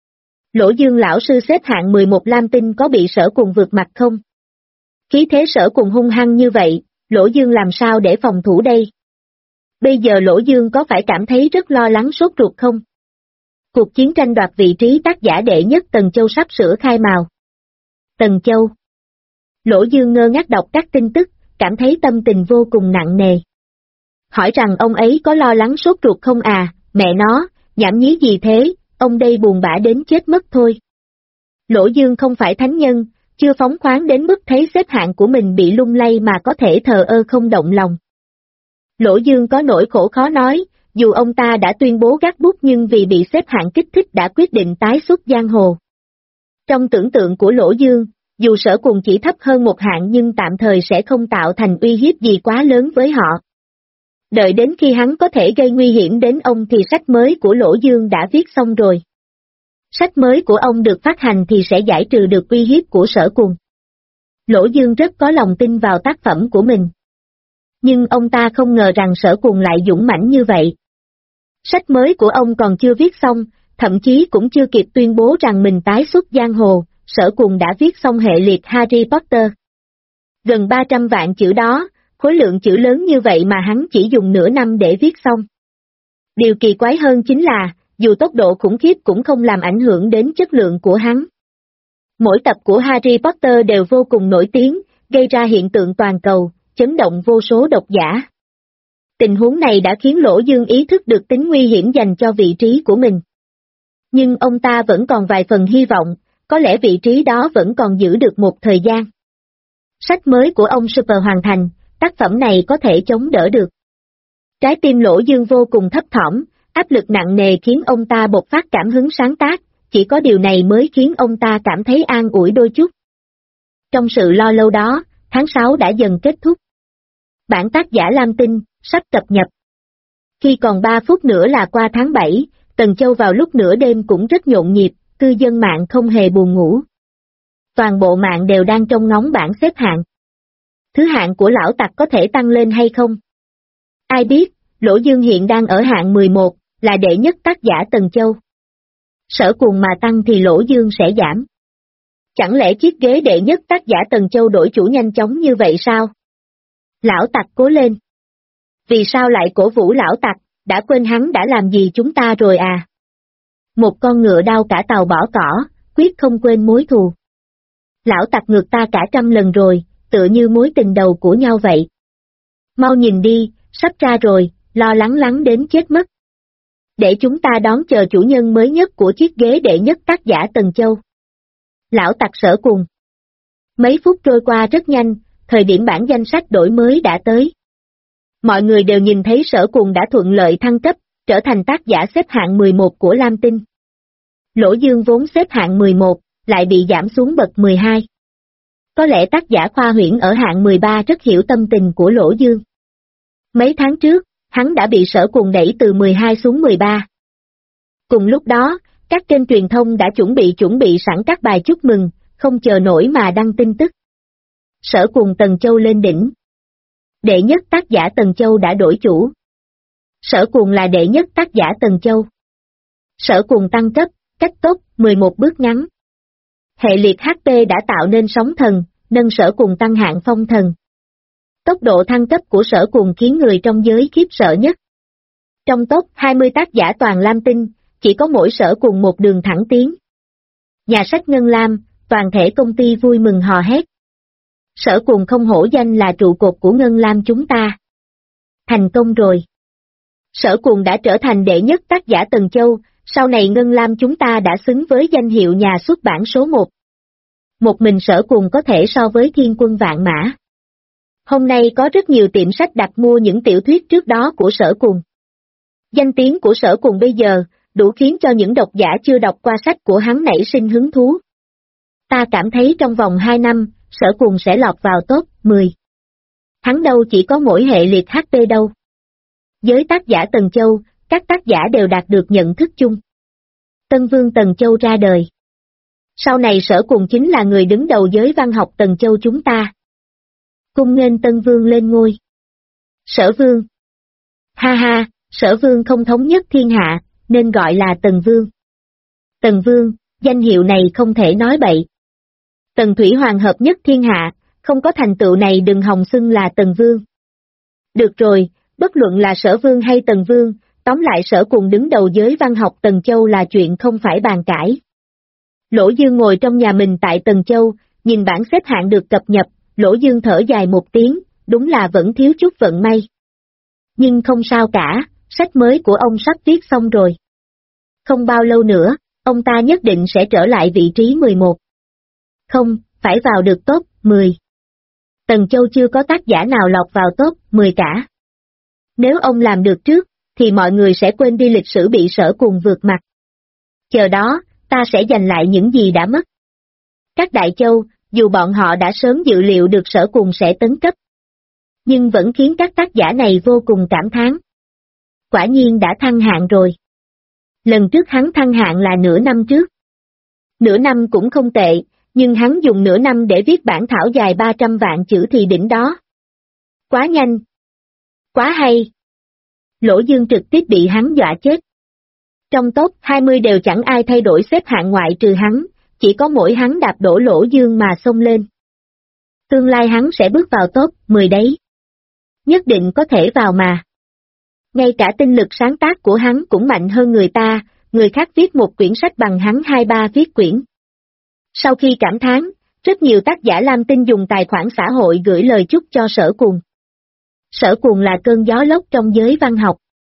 Lỗ Dương lão sư xếp hạng 11 Lam Tinh có bị Sở Cùng vượt mặt không? Khí thế Sở Cùng hung hăng như vậy, Lỗ Dương làm sao để phòng thủ đây? Bây giờ Lỗ Dương có phải cảm thấy rất lo lắng sốt ruột không? Cuộc chiến tranh đoạt vị trí tác giả đệ nhất Tần Châu sắp sửa khai mào. Tần Châu. Lỗ Dương ngơ ngác đọc các tin tức, cảm thấy tâm tình vô cùng nặng nề. Hỏi rằng ông ấy có lo lắng sốt ruột không à, mẹ nó, nhảm nhí gì thế, ông đây buồn bã đến chết mất thôi. Lỗ Dương không phải thánh nhân, chưa phóng khoáng đến mức thấy xếp hạng của mình bị lung lay mà có thể thờ ơ không động lòng. Lỗ Dương có nỗi khổ khó nói, dù ông ta đã tuyên bố gác bút nhưng vì bị xếp hạng kích thích đã quyết định tái xuất giang hồ. Trong tưởng tượng của Lỗ Dương, dù Sở Cùng chỉ thấp hơn một hạng nhưng tạm thời sẽ không tạo thành uy hiếp gì quá lớn với họ. Đợi đến khi hắn có thể gây nguy hiểm đến ông thì sách mới của Lỗ Dương đã viết xong rồi. Sách mới của ông được phát hành thì sẽ giải trừ được uy hiếp của Sở Cùng. Lỗ Dương rất có lòng tin vào tác phẩm của mình. Nhưng ông ta không ngờ rằng Sở Cùng lại dũng mãnh như vậy. Sách mới của ông còn chưa viết xong, thậm chí cũng chưa kịp tuyên bố rằng mình tái xuất giang hồ, Sở Cùng đã viết xong hệ liệt Harry Potter. Gần 300 vạn chữ đó, khối lượng chữ lớn như vậy mà hắn chỉ dùng nửa năm để viết xong. Điều kỳ quái hơn chính là, dù tốc độ khủng khiếp cũng không làm ảnh hưởng đến chất lượng của hắn. Mỗi tập của Harry Potter đều vô cùng nổi tiếng, gây ra hiện tượng toàn cầu, chấn động vô số độc giả. Tình huống này đã khiến Lỗ Dương ý thức được tính nguy hiểm dành cho vị trí của mình. Nhưng ông ta vẫn còn vài phần hy vọng, có lẽ vị trí đó vẫn còn giữ được một thời gian. Sách mới của ông super hoàn thành, tác phẩm này có thể chống đỡ được. Trái tim Lỗ Dương vô cùng thấp thỏm, áp lực nặng nề khiến ông ta bộc phát cảm hứng sáng tác, chỉ có điều này mới khiến ông ta cảm thấy an ủi đôi chút. Trong sự lo lâu đó, tháng 6 đã dần kết thúc. Bản tác giả Lam Tinh, sắp cập nhật. Khi còn 3 phút nữa là qua tháng 7, Tần Châu vào lúc nửa đêm cũng rất nhộn nhịp, cư dân mạng không hề buồn ngủ. Toàn bộ mạng đều đang trông ngóng bảng xếp hạng. Thứ hạng của lão tặc có thể tăng lên hay không? Ai biết, Lỗ Dương hiện đang ở hạng 11, là đệ nhất tác giả Tần Châu. Sở Cùng mà tăng thì Lỗ Dương sẽ giảm. Chẳng lẽ chiếc ghế đệ nhất tác giả Tần Châu đổi chủ nhanh chóng như vậy sao? Lão tặc cố lên. Vì sao lại cổ vũ lão tặc, đã quên hắn đã làm gì chúng ta rồi à? Một con ngựa đao cả tàu bỏ cỏ, quyết không quên mối thù. Lão tặc ngược ta cả 100 lần rồi, tựa như mối tình đầu của nhau vậy. Mau nhìn đi, sắp ra rồi, lo lắng đến chết mất. Để chúng ta đón chờ chủ nhân mới nhất của chiếc ghế đệ nhất tác giả Tần Châu. Lão tặc Sở Cùng. Mấy phút trôi qua rất nhanh, thời điểm bảng danh sách đổi mới đã tới. Mọi người đều nhìn thấy Sở Cùng đã thuận lợi thăng cấp, trở thành tác giả xếp hạng 11 của Lam Tinh. Lỗ Dương vốn xếp hạng 11, lại bị giảm xuống bậc 12. Có lẽ tác giả Khoa Huyễn ở hạng 13 rất hiểu tâm tình của Lỗ Dương. Mấy tháng trước, hắn đã bị Sở Cuồng đẩy từ 12 xuống 13. Cùng lúc đó, các kênh truyền thông đã chuẩn bị sẵn các bài chúc mừng, không chờ nổi mà đăng tin tức. Sở Cuồng Tần Châu lên đỉnh. Đệ nhất tác giả Tần Châu đã đổi chủ. Sở Cuồng là đệ nhất tác giả Tần Châu. Sở Cuồng tăng cấp, cách tốt, 11 bước ngắn. Hệ liệt HP đã tạo nên sóng thần, nâng Sở Cuồng tăng hạng phong thần. Tốc độ thăng cấp của Sở Cuồng khiến người trong giới khiếp sợ nhất. Trong top 20 tác giả toàn Lam Tinh, chỉ có mỗi Sở Cuồng một đường thẳng tiến. Nhà sách Ngân Lam, toàn thể công ty vui mừng hò hét. Sở Cuồng không hổ danh là trụ cột của Ngân Lam chúng ta. Thành công rồi. Sở Cuồng đã trở thành đệ nhất tác giả Tần Châu, sau này Ngân Lam chúng ta đã xứng với danh hiệu nhà xuất bản số 1. Một mình Sở Cuồng có thể so với thiên quân vạn mã. Hôm nay có rất nhiều tiệm sách đặt mua những tiểu thuyết trước đó của Sở Cuồng. Danh tiếng của Sở Cuồng bây giờ, đủ khiến cho những độc giả chưa đọc qua sách của hắn nảy sinh hứng thú. Ta cảm thấy trong vòng 2 năm, Sở Cuồng sẽ lọt vào top 10. Hắn đâu chỉ có mỗi hệ liệt HP đâu. Giới tác giả Tần Châu, các tác giả đều đạt được nhận thức chung. Tân Vương Tần Châu ra đời. Sau này Sở Cuồng chính là người đứng đầu giới văn học Tần Châu chúng ta. Cung nghênh Tân Vương lên ngôi. Sở Vương. Ha ha, Sở Vương không thống nhất thiên hạ, nên gọi là Tần Vương. Tần Vương, danh hiệu này không thể nói bậy. Tần Thủy Hoàng hợp nhất thiên hạ, không có thành tựu này đừng hòng xưng là Tần Vương. Được rồi, bất luận là Sở Vương hay Tần Vương, tóm lại Sở Cuồng đứng đầu giới văn học Tần Châu là chuyện không phải bàn cãi. Lỗ Dương ngồi trong nhà mình tại Tần Châu, nhìn bảng xếp hạng được cập nhật, Lỗ Dương thở dài một tiếng, đúng là vẫn thiếu chút vận may. Nhưng không sao cả, sách mới của ông sắp viết xong rồi. Không bao lâu nữa, ông ta nhất định sẽ trở lại vị trí 11. Không, phải vào được top 10. Tần Châu chưa có tác giả nào lọt vào top 10 cả. Nếu ông làm được trước, thì mọi người sẽ quên đi lịch sử bị Sở Cuồng vượt mặt. Chờ đó, ta sẽ giành lại những gì đã mất. Các đại châu, dù bọn họ đã sớm dự liệu được Sở Cuồng sẽ tấn cấp, nhưng vẫn khiến các tác giả này vô cùng cảm thán. Quả nhiên đã thăng hạng rồi. Lần trước hắn thăng hạng là nửa năm trước. Nửa năm cũng không tệ, nhưng hắn dùng nửa năm để viết bản thảo dài 300 vạn chữ thì đỉnh đó. Quá nhanh. Quá hay. Lỗ Dương trực tiếp bị hắn dọa chết. Trong top 20 đều chẳng ai thay đổi xếp hạng ngoại trừ hắn, chỉ có mỗi hắn đạp đổ Lỗ Dương mà xông lên. Tương lai hắn sẽ bước vào top 10 đấy. Nhất định có thể vào mà. Ngay cả tinh lực sáng tác của hắn cũng mạnh hơn người ta, người khác viết một quyển sách bằng hắn 2-3 viết quyển. Sau khi cảm thán, rất nhiều tác giả Lam Tinh dùng tài khoản xã hội gửi lời chúc cho Sở Cuồng. Sở Cuồng là cơn gió lốc trong giới văn học.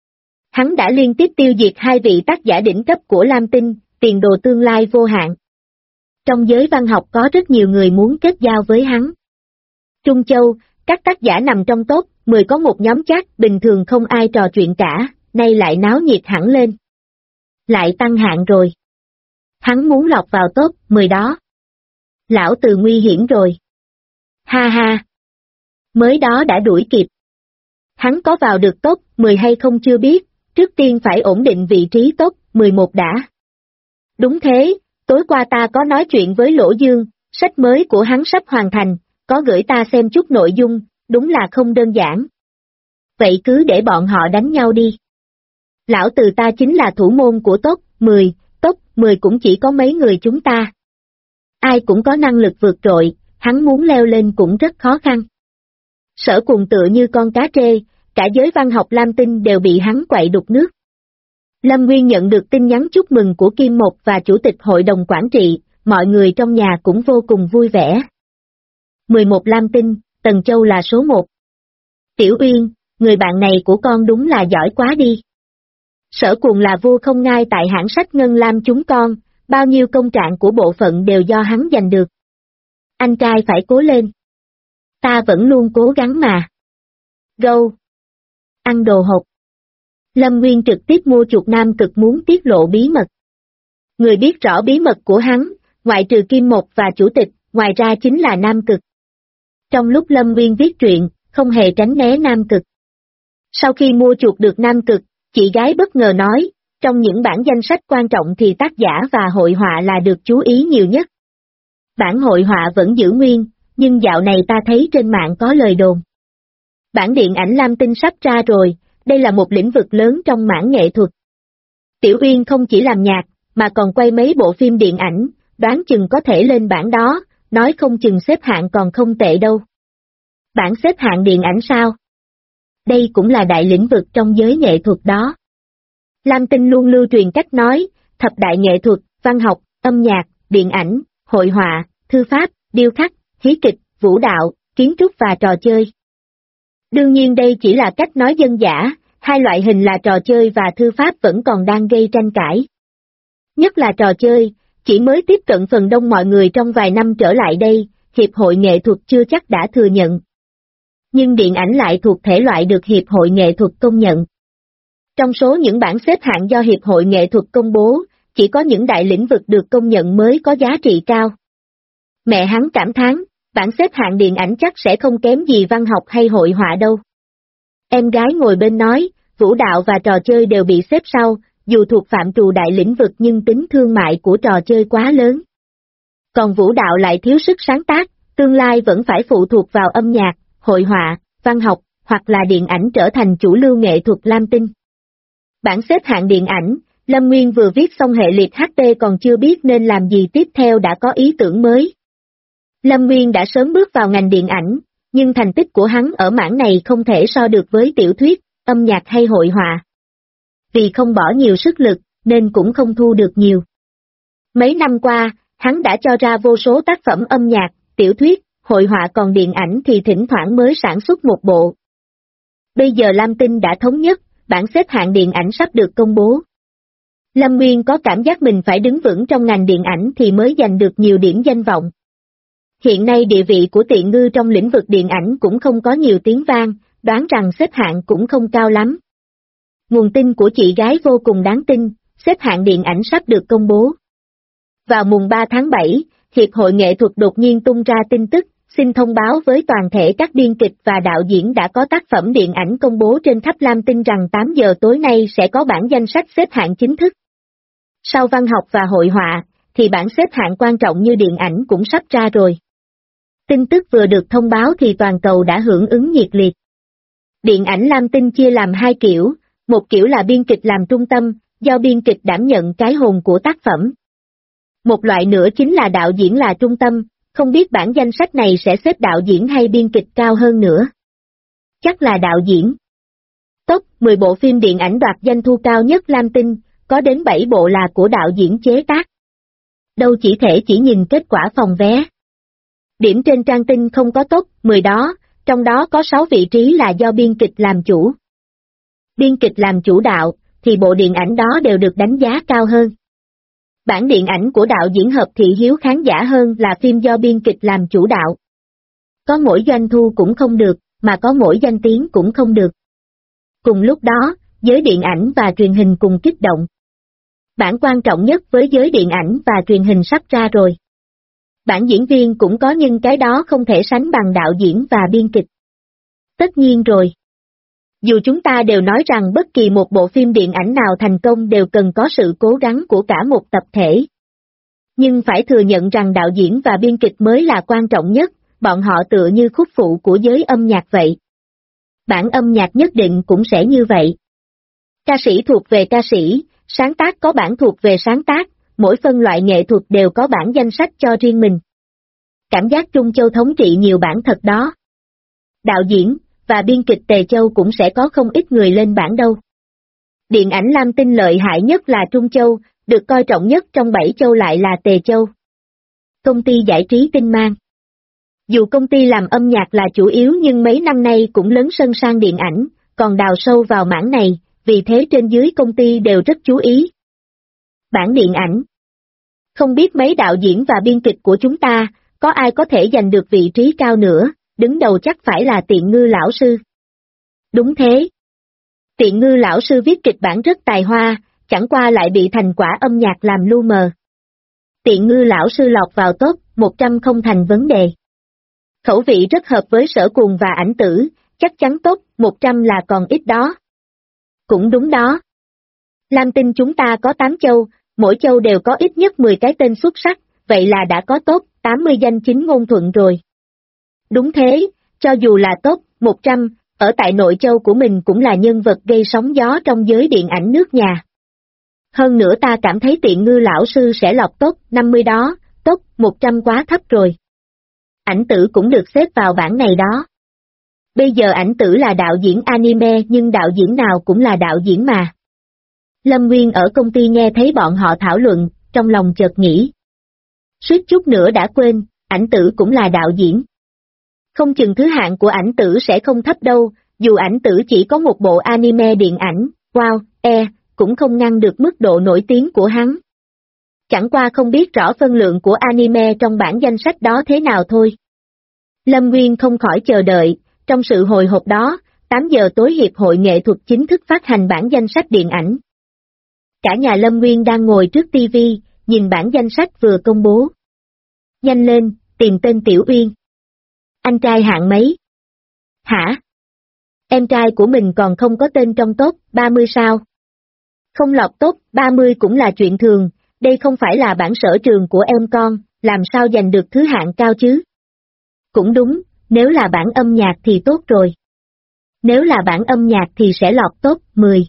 Hắn đã liên tiếp tiêu diệt 2 vị tác giả đỉnh cấp của Lam Tinh, tiền đồ tương lai vô hạn. Trong giới văn học có rất nhiều người muốn kết giao với hắn. Trung Châu, các tác giả nằm trong top 10 có một nhóm chat bình thường không ai trò chuyện cả, nay lại náo nhiệt hẳn lên. Lại tăng hạng rồi. Hắn muốn lọt vào top 10 đó. Lão Từ nguy hiểm rồi. Ha ha. Mới đó đã đuổi kịp. Hắn có vào được top 10 hay không chưa biết, trước tiên phải ổn định vị trí top 11 đã. Đúng thế, tối qua ta có nói chuyện với Lỗ Dương, sách mới của hắn sắp hoàn thành, có gửi ta xem chút nội dung, đúng là không đơn giản. Vậy cứ để bọn họ đánh nhau đi. Lão Từ ta chính là thủ môn của top 10 cũng chỉ có mấy người chúng ta. Ai cũng có năng lực vượt trội, hắn muốn leo lên cũng rất khó khăn. Sở Cuồng tựa như con cá trê, cả giới văn học Lam Tinh đều bị hắn quậy đục nước. Lâm Nguyên nhận được tin nhắn chúc mừng của Kim Mộc và Chủ tịch Hội đồng Quản trị, mọi người trong nhà cũng vô cùng vui vẻ. 11 Lam Tinh, Tần Châu là số 1. Tiểu Uyên, người bạn này của con đúng là giỏi quá đi. Sở Cuồng là vua không ngai tại hãng sách Ngân Lam chúng con, bao nhiêu công trạng của bộ phận đều do hắn giành được. Anh trai phải cố lên. Ta vẫn luôn cố gắng mà. Gâu. Ăn đồ hộp. Lâm Nguyên trực tiếp mua chuột Nam Cực muốn tiết lộ bí mật. Người biết rõ bí mật của hắn, ngoại trừ Kim Mộc và Chủ tịch, ngoài ra chính là Nam Cực. Trong lúc Lâm Nguyên viết truyện, không hề tránh né Nam Cực. Sau khi mua chuộc được Nam Cực, chị gái bất ngờ nói, trong những bản danh sách quan trọng thì tác giả và hội họa là được chú ý nhiều nhất. Bản hội họa vẫn giữ nguyên, nhưng dạo này ta thấy trên mạng có lời đồn. Bản điện ảnh Lam Tinh sắp ra rồi, đây là một lĩnh vực lớn trong mảng nghệ thuật. Tiểu Uyên không chỉ làm nhạc, mà còn quay mấy bộ phim điện ảnh, đoán chừng có thể lên bảng đó, nói không chừng xếp hạng còn không tệ đâu. Bảng xếp hạng điện ảnh sao? Đây cũng là đại lĩnh vực trong giới nghệ thuật đó. Lam Tinh luôn lưu truyền cách nói, thập đại nghệ thuật, văn học, âm nhạc, điện ảnh, hội họa, thư pháp, điêu khắc, hí kịch, vũ đạo, kiến trúc và trò chơi. Đương nhiên đây chỉ là cách nói dân dã, hai loại hình là trò chơi và thư pháp vẫn còn đang gây tranh cãi. Nhất là trò chơi, chỉ mới tiếp cận phần đông mọi người trong vài năm trở lại đây, Hiệp hội nghệ thuật chưa chắc đã thừa nhận. Nhưng điện ảnh lại thuộc thể loại được Hiệp hội nghệ thuật công nhận. Trong số những bảng xếp hạng do Hiệp hội nghệ thuật công bố, chỉ có những đại lĩnh vực được công nhận mới có giá trị cao. Mẹ hắn cảm thán, bảng xếp hạng điện ảnh chắc sẽ không kém gì văn học hay hội họa đâu. Em gái ngồi bên nói, vũ đạo và trò chơi đều bị xếp sau, dù thuộc phạm trù đại lĩnh vực nhưng tính thương mại của trò chơi quá lớn. Còn vũ đạo lại thiếu sức sáng tác, tương lai vẫn phải phụ thuộc vào âm nhạc, hội họa, văn học, hoặc là điện ảnh trở thành chủ lưu nghệ thuật Lam Tinh. Bảng xếp hạng điện ảnh, Lâm Nguyên vừa viết xong hệ liệt HP còn chưa biết nên làm gì tiếp theo đã có ý tưởng mới. Lâm Nguyên đã sớm bước vào ngành điện ảnh, nhưng thành tích của hắn ở mảng này không thể so được với tiểu thuyết, âm nhạc hay hội họa. Vì không bỏ nhiều sức lực, nên cũng không thu được nhiều. Mấy năm qua, hắn đã cho ra vô số tác phẩm âm nhạc, tiểu thuyết, hội họa, còn điện ảnh thì thỉnh thoảng mới sản xuất một bộ. Bây giờ Lam Tinh đã thống nhất, bảng xếp hạng điện ảnh sắp được công bố. Lâm Nguyên có cảm giác mình phải đứng vững trong ngành điện ảnh thì mới giành được nhiều điểm danh vọng. Hiện nay địa vị của Tiện Ngư trong lĩnh vực điện ảnh cũng không có nhiều tiếng vang, đoán rằng xếp hạng cũng không cao lắm. Nguồn tin của chị gái vô cùng đáng tin, xếp hạng điện ảnh sắp được công bố. Vào mùng 3 tháng 7, Hiệp hội nghệ thuật đột nhiên tung ra tin tức, xin thông báo với toàn thể các biên kịch và đạo diễn đã có tác phẩm điện ảnh công bố trên khắp Lam Tinh rằng 8 giờ tối nay sẽ có bản danh sách xếp hạng chính thức. Sau văn học và hội họa, thì bản xếp hạng quan trọng như điện ảnh cũng sắp ra rồi. Tin tức vừa được thông báo thì toàn cầu đã hưởng ứng nhiệt liệt. Điện ảnh Lam Tinh chia làm hai kiểu, một kiểu là biên kịch làm trung tâm, do biên kịch đảm nhận cái hồn của tác phẩm. Một loại nữa chính là đạo diễn là trung tâm, không biết bản danh sách này sẽ xếp đạo diễn hay biên kịch cao hơn nữa. Chắc là đạo diễn. Top 10 bộ phim điện ảnh đoạt doanh thu cao nhất Lam Tinh, có đến 7 bộ là của đạo diễn chế tác. Đâu chỉ thể chỉ nhìn kết quả phòng vé. Điểm trên trang tin không có top 10 đó, trong đó có 6 vị trí là do biên kịch làm chủ. Biên kịch làm chủ đạo, thì bộ điện ảnh đó đều được đánh giá cao hơn. Bản điện ảnh của đạo diễn hợp thị hiếu khán giả hơn là phim do biên kịch làm chủ đạo. Có mỗi doanh thu cũng không được, mà có mỗi danh tiếng cũng không được. Cùng lúc đó, giới điện ảnh và truyền hình cùng kích động. Bản quan trọng nhất với giới điện ảnh và truyền hình sắp ra rồi. Bản diễn viên cũng có nhưng cái đó không thể sánh bằng đạo diễn và biên kịch. Tất nhiên rồi. Dù chúng ta đều nói rằng bất kỳ một bộ phim điện ảnh nào thành công đều cần có sự cố gắng của cả một tập thể. Nhưng phải thừa nhận rằng đạo diễn và biên kịch mới là quan trọng nhất, bọn họ tựa như khúc phụ của giới âm nhạc vậy. Bản âm nhạc nhất định cũng sẽ như vậy. Ca sĩ thuộc về ca sĩ, sáng tác có bản thuộc về sáng tác, mỗi phân loại nghệ thuật đều có bản danh sách cho riêng mình. Cảm giác Trung Châu thống trị nhiều bản thật đó. Đạo diễn và biên kịch Tề Châu cũng sẽ có không ít người lên bảng đâu. Điện ảnh Lam Tinh lợi hại nhất là Trung Châu, được coi trọng nhất trong 7 châu lại là Tề Châu. Công ty giải trí Tinh Mang. Dù công ty làm âm nhạc là chủ yếu nhưng mấy năm nay cũng lấn sân sang điện ảnh, còn đào sâu vào mảng này, vì thế trên dưới công ty đều rất chú ý. Bản điện ảnh. Không biết mấy đạo diễn và biên kịch của chúng ta, có ai có thể giành được vị trí cao nữa, đứng đầu chắc phải là Tiện Ngư lão sư. Đúng thế. Tiện Ngư lão sư viết kịch bản rất tài hoa, chẳng qua lại bị thành quả âm nhạc làm lu mờ. Tiện Ngư lão sư lọt vào top 100 không thành vấn đề. Khẩu vị rất hợp với Sở Cuồng và Ảnh Tử, chắc chắn top 100 là còn ít đó. Cũng đúng đó. Lam Tinh chúng ta có 8 châu, mỗi châu đều có ít nhất 10 cái tên xuất sắc, vậy là đã có top 80 danh chính ngôn thuận rồi. Đúng thế, cho dù là top 100, ở tại nội châu của mình cũng là nhân vật gây sóng gió trong giới điện ảnh nước nhà. Hơn nữa ta cảm thấy Tiện Ngư lão sư sẽ lọt top 50 đó, top 100 quá thấp rồi. Ảnh Tử cũng được xếp vào bảng này đó. Bây giờ Ảnh Tử là đạo diễn anime nhưng đạo diễn nào cũng là đạo diễn mà. Lâm Nguyên ở công ty nghe thấy bọn họ thảo luận, trong lòng chợt nghĩ. Suýt chút nữa đã quên, Ảnh Tử cũng là đạo diễn. Không chừng thứ hạng của Ảnh Tử sẽ không thấp đâu, dù Ảnh Tử chỉ có một bộ anime điện ảnh, wow, cũng không ngăn được mức độ nổi tiếng của hắn. Chẳng qua không biết rõ phân lượng của anime trong bảng danh sách đó thế nào thôi. Lâm Nguyên không khỏi chờ đợi, trong sự hồi hộp đó, 8 giờ tối Hiệp hội Nghệ thuật chính thức phát hành bảng danh sách điện ảnh. Cả nhà Lâm Nguyên đang ngồi trước TV, nhìn bảng danh sách vừa công bố. Nhanh lên, tìm tên Tiểu Uyên. Anh trai hạng mấy? Hả? Em trai của mình còn không có tên trong top 30 sao? Không lọt top 30 cũng là chuyện thường, đây không phải là bảng sở trường của em con, làm sao giành được thứ hạng cao chứ? Cũng đúng, nếu là bảng âm nhạc thì tốt rồi. Nếu là bảng âm nhạc thì sẽ lọt top 10.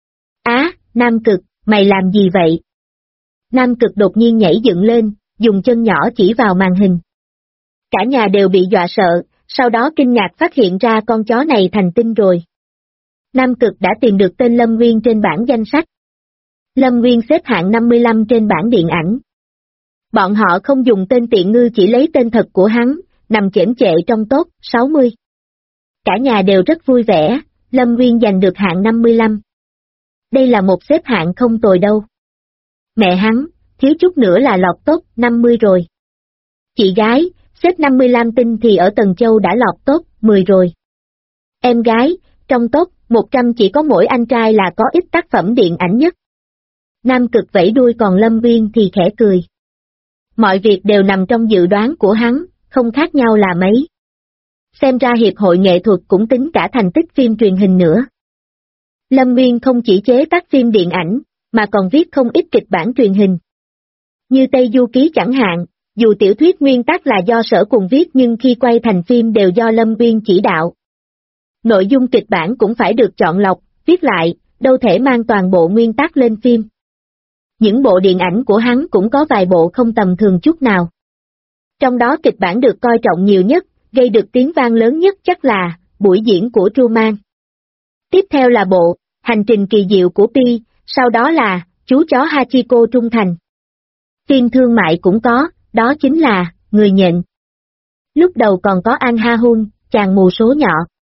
Nam Cực, mày làm gì vậy? Nam Cực đột nhiên nhảy dựng lên, dùng chân nhỏ chỉ vào màn hình. Cả nhà đều bị dọa sợ, sau đó kinh ngạc phát hiện ra con chó này thành tinh rồi. Nam Cực đã tìm được tên Lâm Nguyên trên bảng danh sách. Lâm Nguyên xếp hạng 55 trên bảng điện ảnh. Bọn họ không dùng tên Tiện Ngư chỉ lấy tên thật của hắn, nằm chễm chệ trong top 60. Cả nhà đều rất vui vẻ, Lâm Nguyên giành được hạng 55. Đây là một xếp hạng không tồi đâu. Mẹ hắn, thiếu chút nữa là lọt top 50 rồi. Chị gái, xếp 55 tinh thì ở Tần Châu đã lọt top 10 rồi. Em gái, trong top 100 chỉ có mỗi anh trai là có ít tác phẩm điện ảnh nhất. Nam Cực vẫy đuôi còn Lâm Nguyên thì khẽ cười. Mọi việc đều nằm trong dự đoán của hắn, không khác nhau là mấy. Xem ra Hiệp hội Nghệ thuật cũng tính cả thành tích phim truyền hình nữa. Lâm Nguyên không chỉ chế tác phim điện ảnh, mà còn viết không ít kịch bản truyền hình. Như Tây Du Ký chẳng hạn, dù tiểu thuyết nguyên tác là do Sở cùng viết nhưng khi quay thành phim đều do Lâm Nguyên chỉ đạo. Nội dung kịch bản cũng phải được chọn lọc, viết lại, đâu thể mang toàn bộ nguyên tác lên phim. Những bộ điện ảnh của hắn cũng có vài bộ không tầm thường chút nào. Trong đó kịch bản được coi trọng nhiều nhất, gây được tiếng vang lớn nhất chắc là Buổi diễn của Truman. Tiếp theo là bộ Hành trình kỳ diệu của Pi, sau đó là Chú chó Hachiko trung thành. Phim thương mại cũng có, đó chính là Người nhện. Lúc đầu còn có An Ha Hun, chàng mù số nhỏ.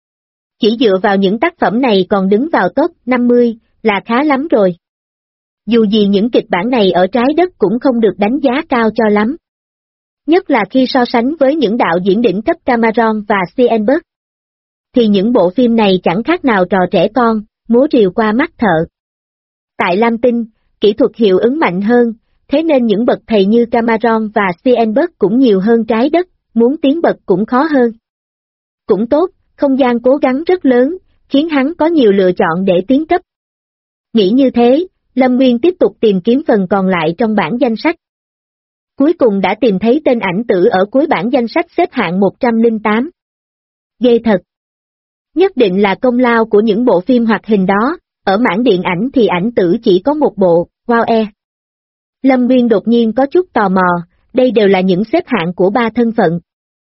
Chỉ dựa vào những tác phẩm này còn đứng vào top 50, là khá lắm rồi. Dù gì những kịch bản này ở trái đất cũng không được đánh giá cao cho lắm. Nhất là khi so sánh với những đạo diễn đỉnh cấp Cameron và Steinberg. Thì những bộ phim này chẳng khác nào trò trẻ con, múa rìu qua mắt thợ. Tại Lam Tinh, kỹ thuật hiệu ứng mạnh hơn, thế nên những bậc thầy như Cameron và Steinberg cũng nhiều hơn trái đất, muốn tiến bậc cũng khó hơn. Cũng tốt, không gian cố gắng rất lớn, khiến hắn có nhiều lựa chọn để tiến cấp. Nghĩ như thế, Lâm Nguyên tiếp tục tìm kiếm phần còn lại trong bảng danh sách. Cuối cùng đã tìm thấy tên Ảnh Tử ở cuối bảng danh sách xếp hạng 108. Ghê thật! Nhất định là công lao của những bộ phim hoạt hình đó, ở mảng điện ảnh thì Ảnh Tử chỉ có một bộ, wow. Lâm Nguyên đột nhiên có chút tò mò, đây đều là những xếp hạng của 3 thân phận.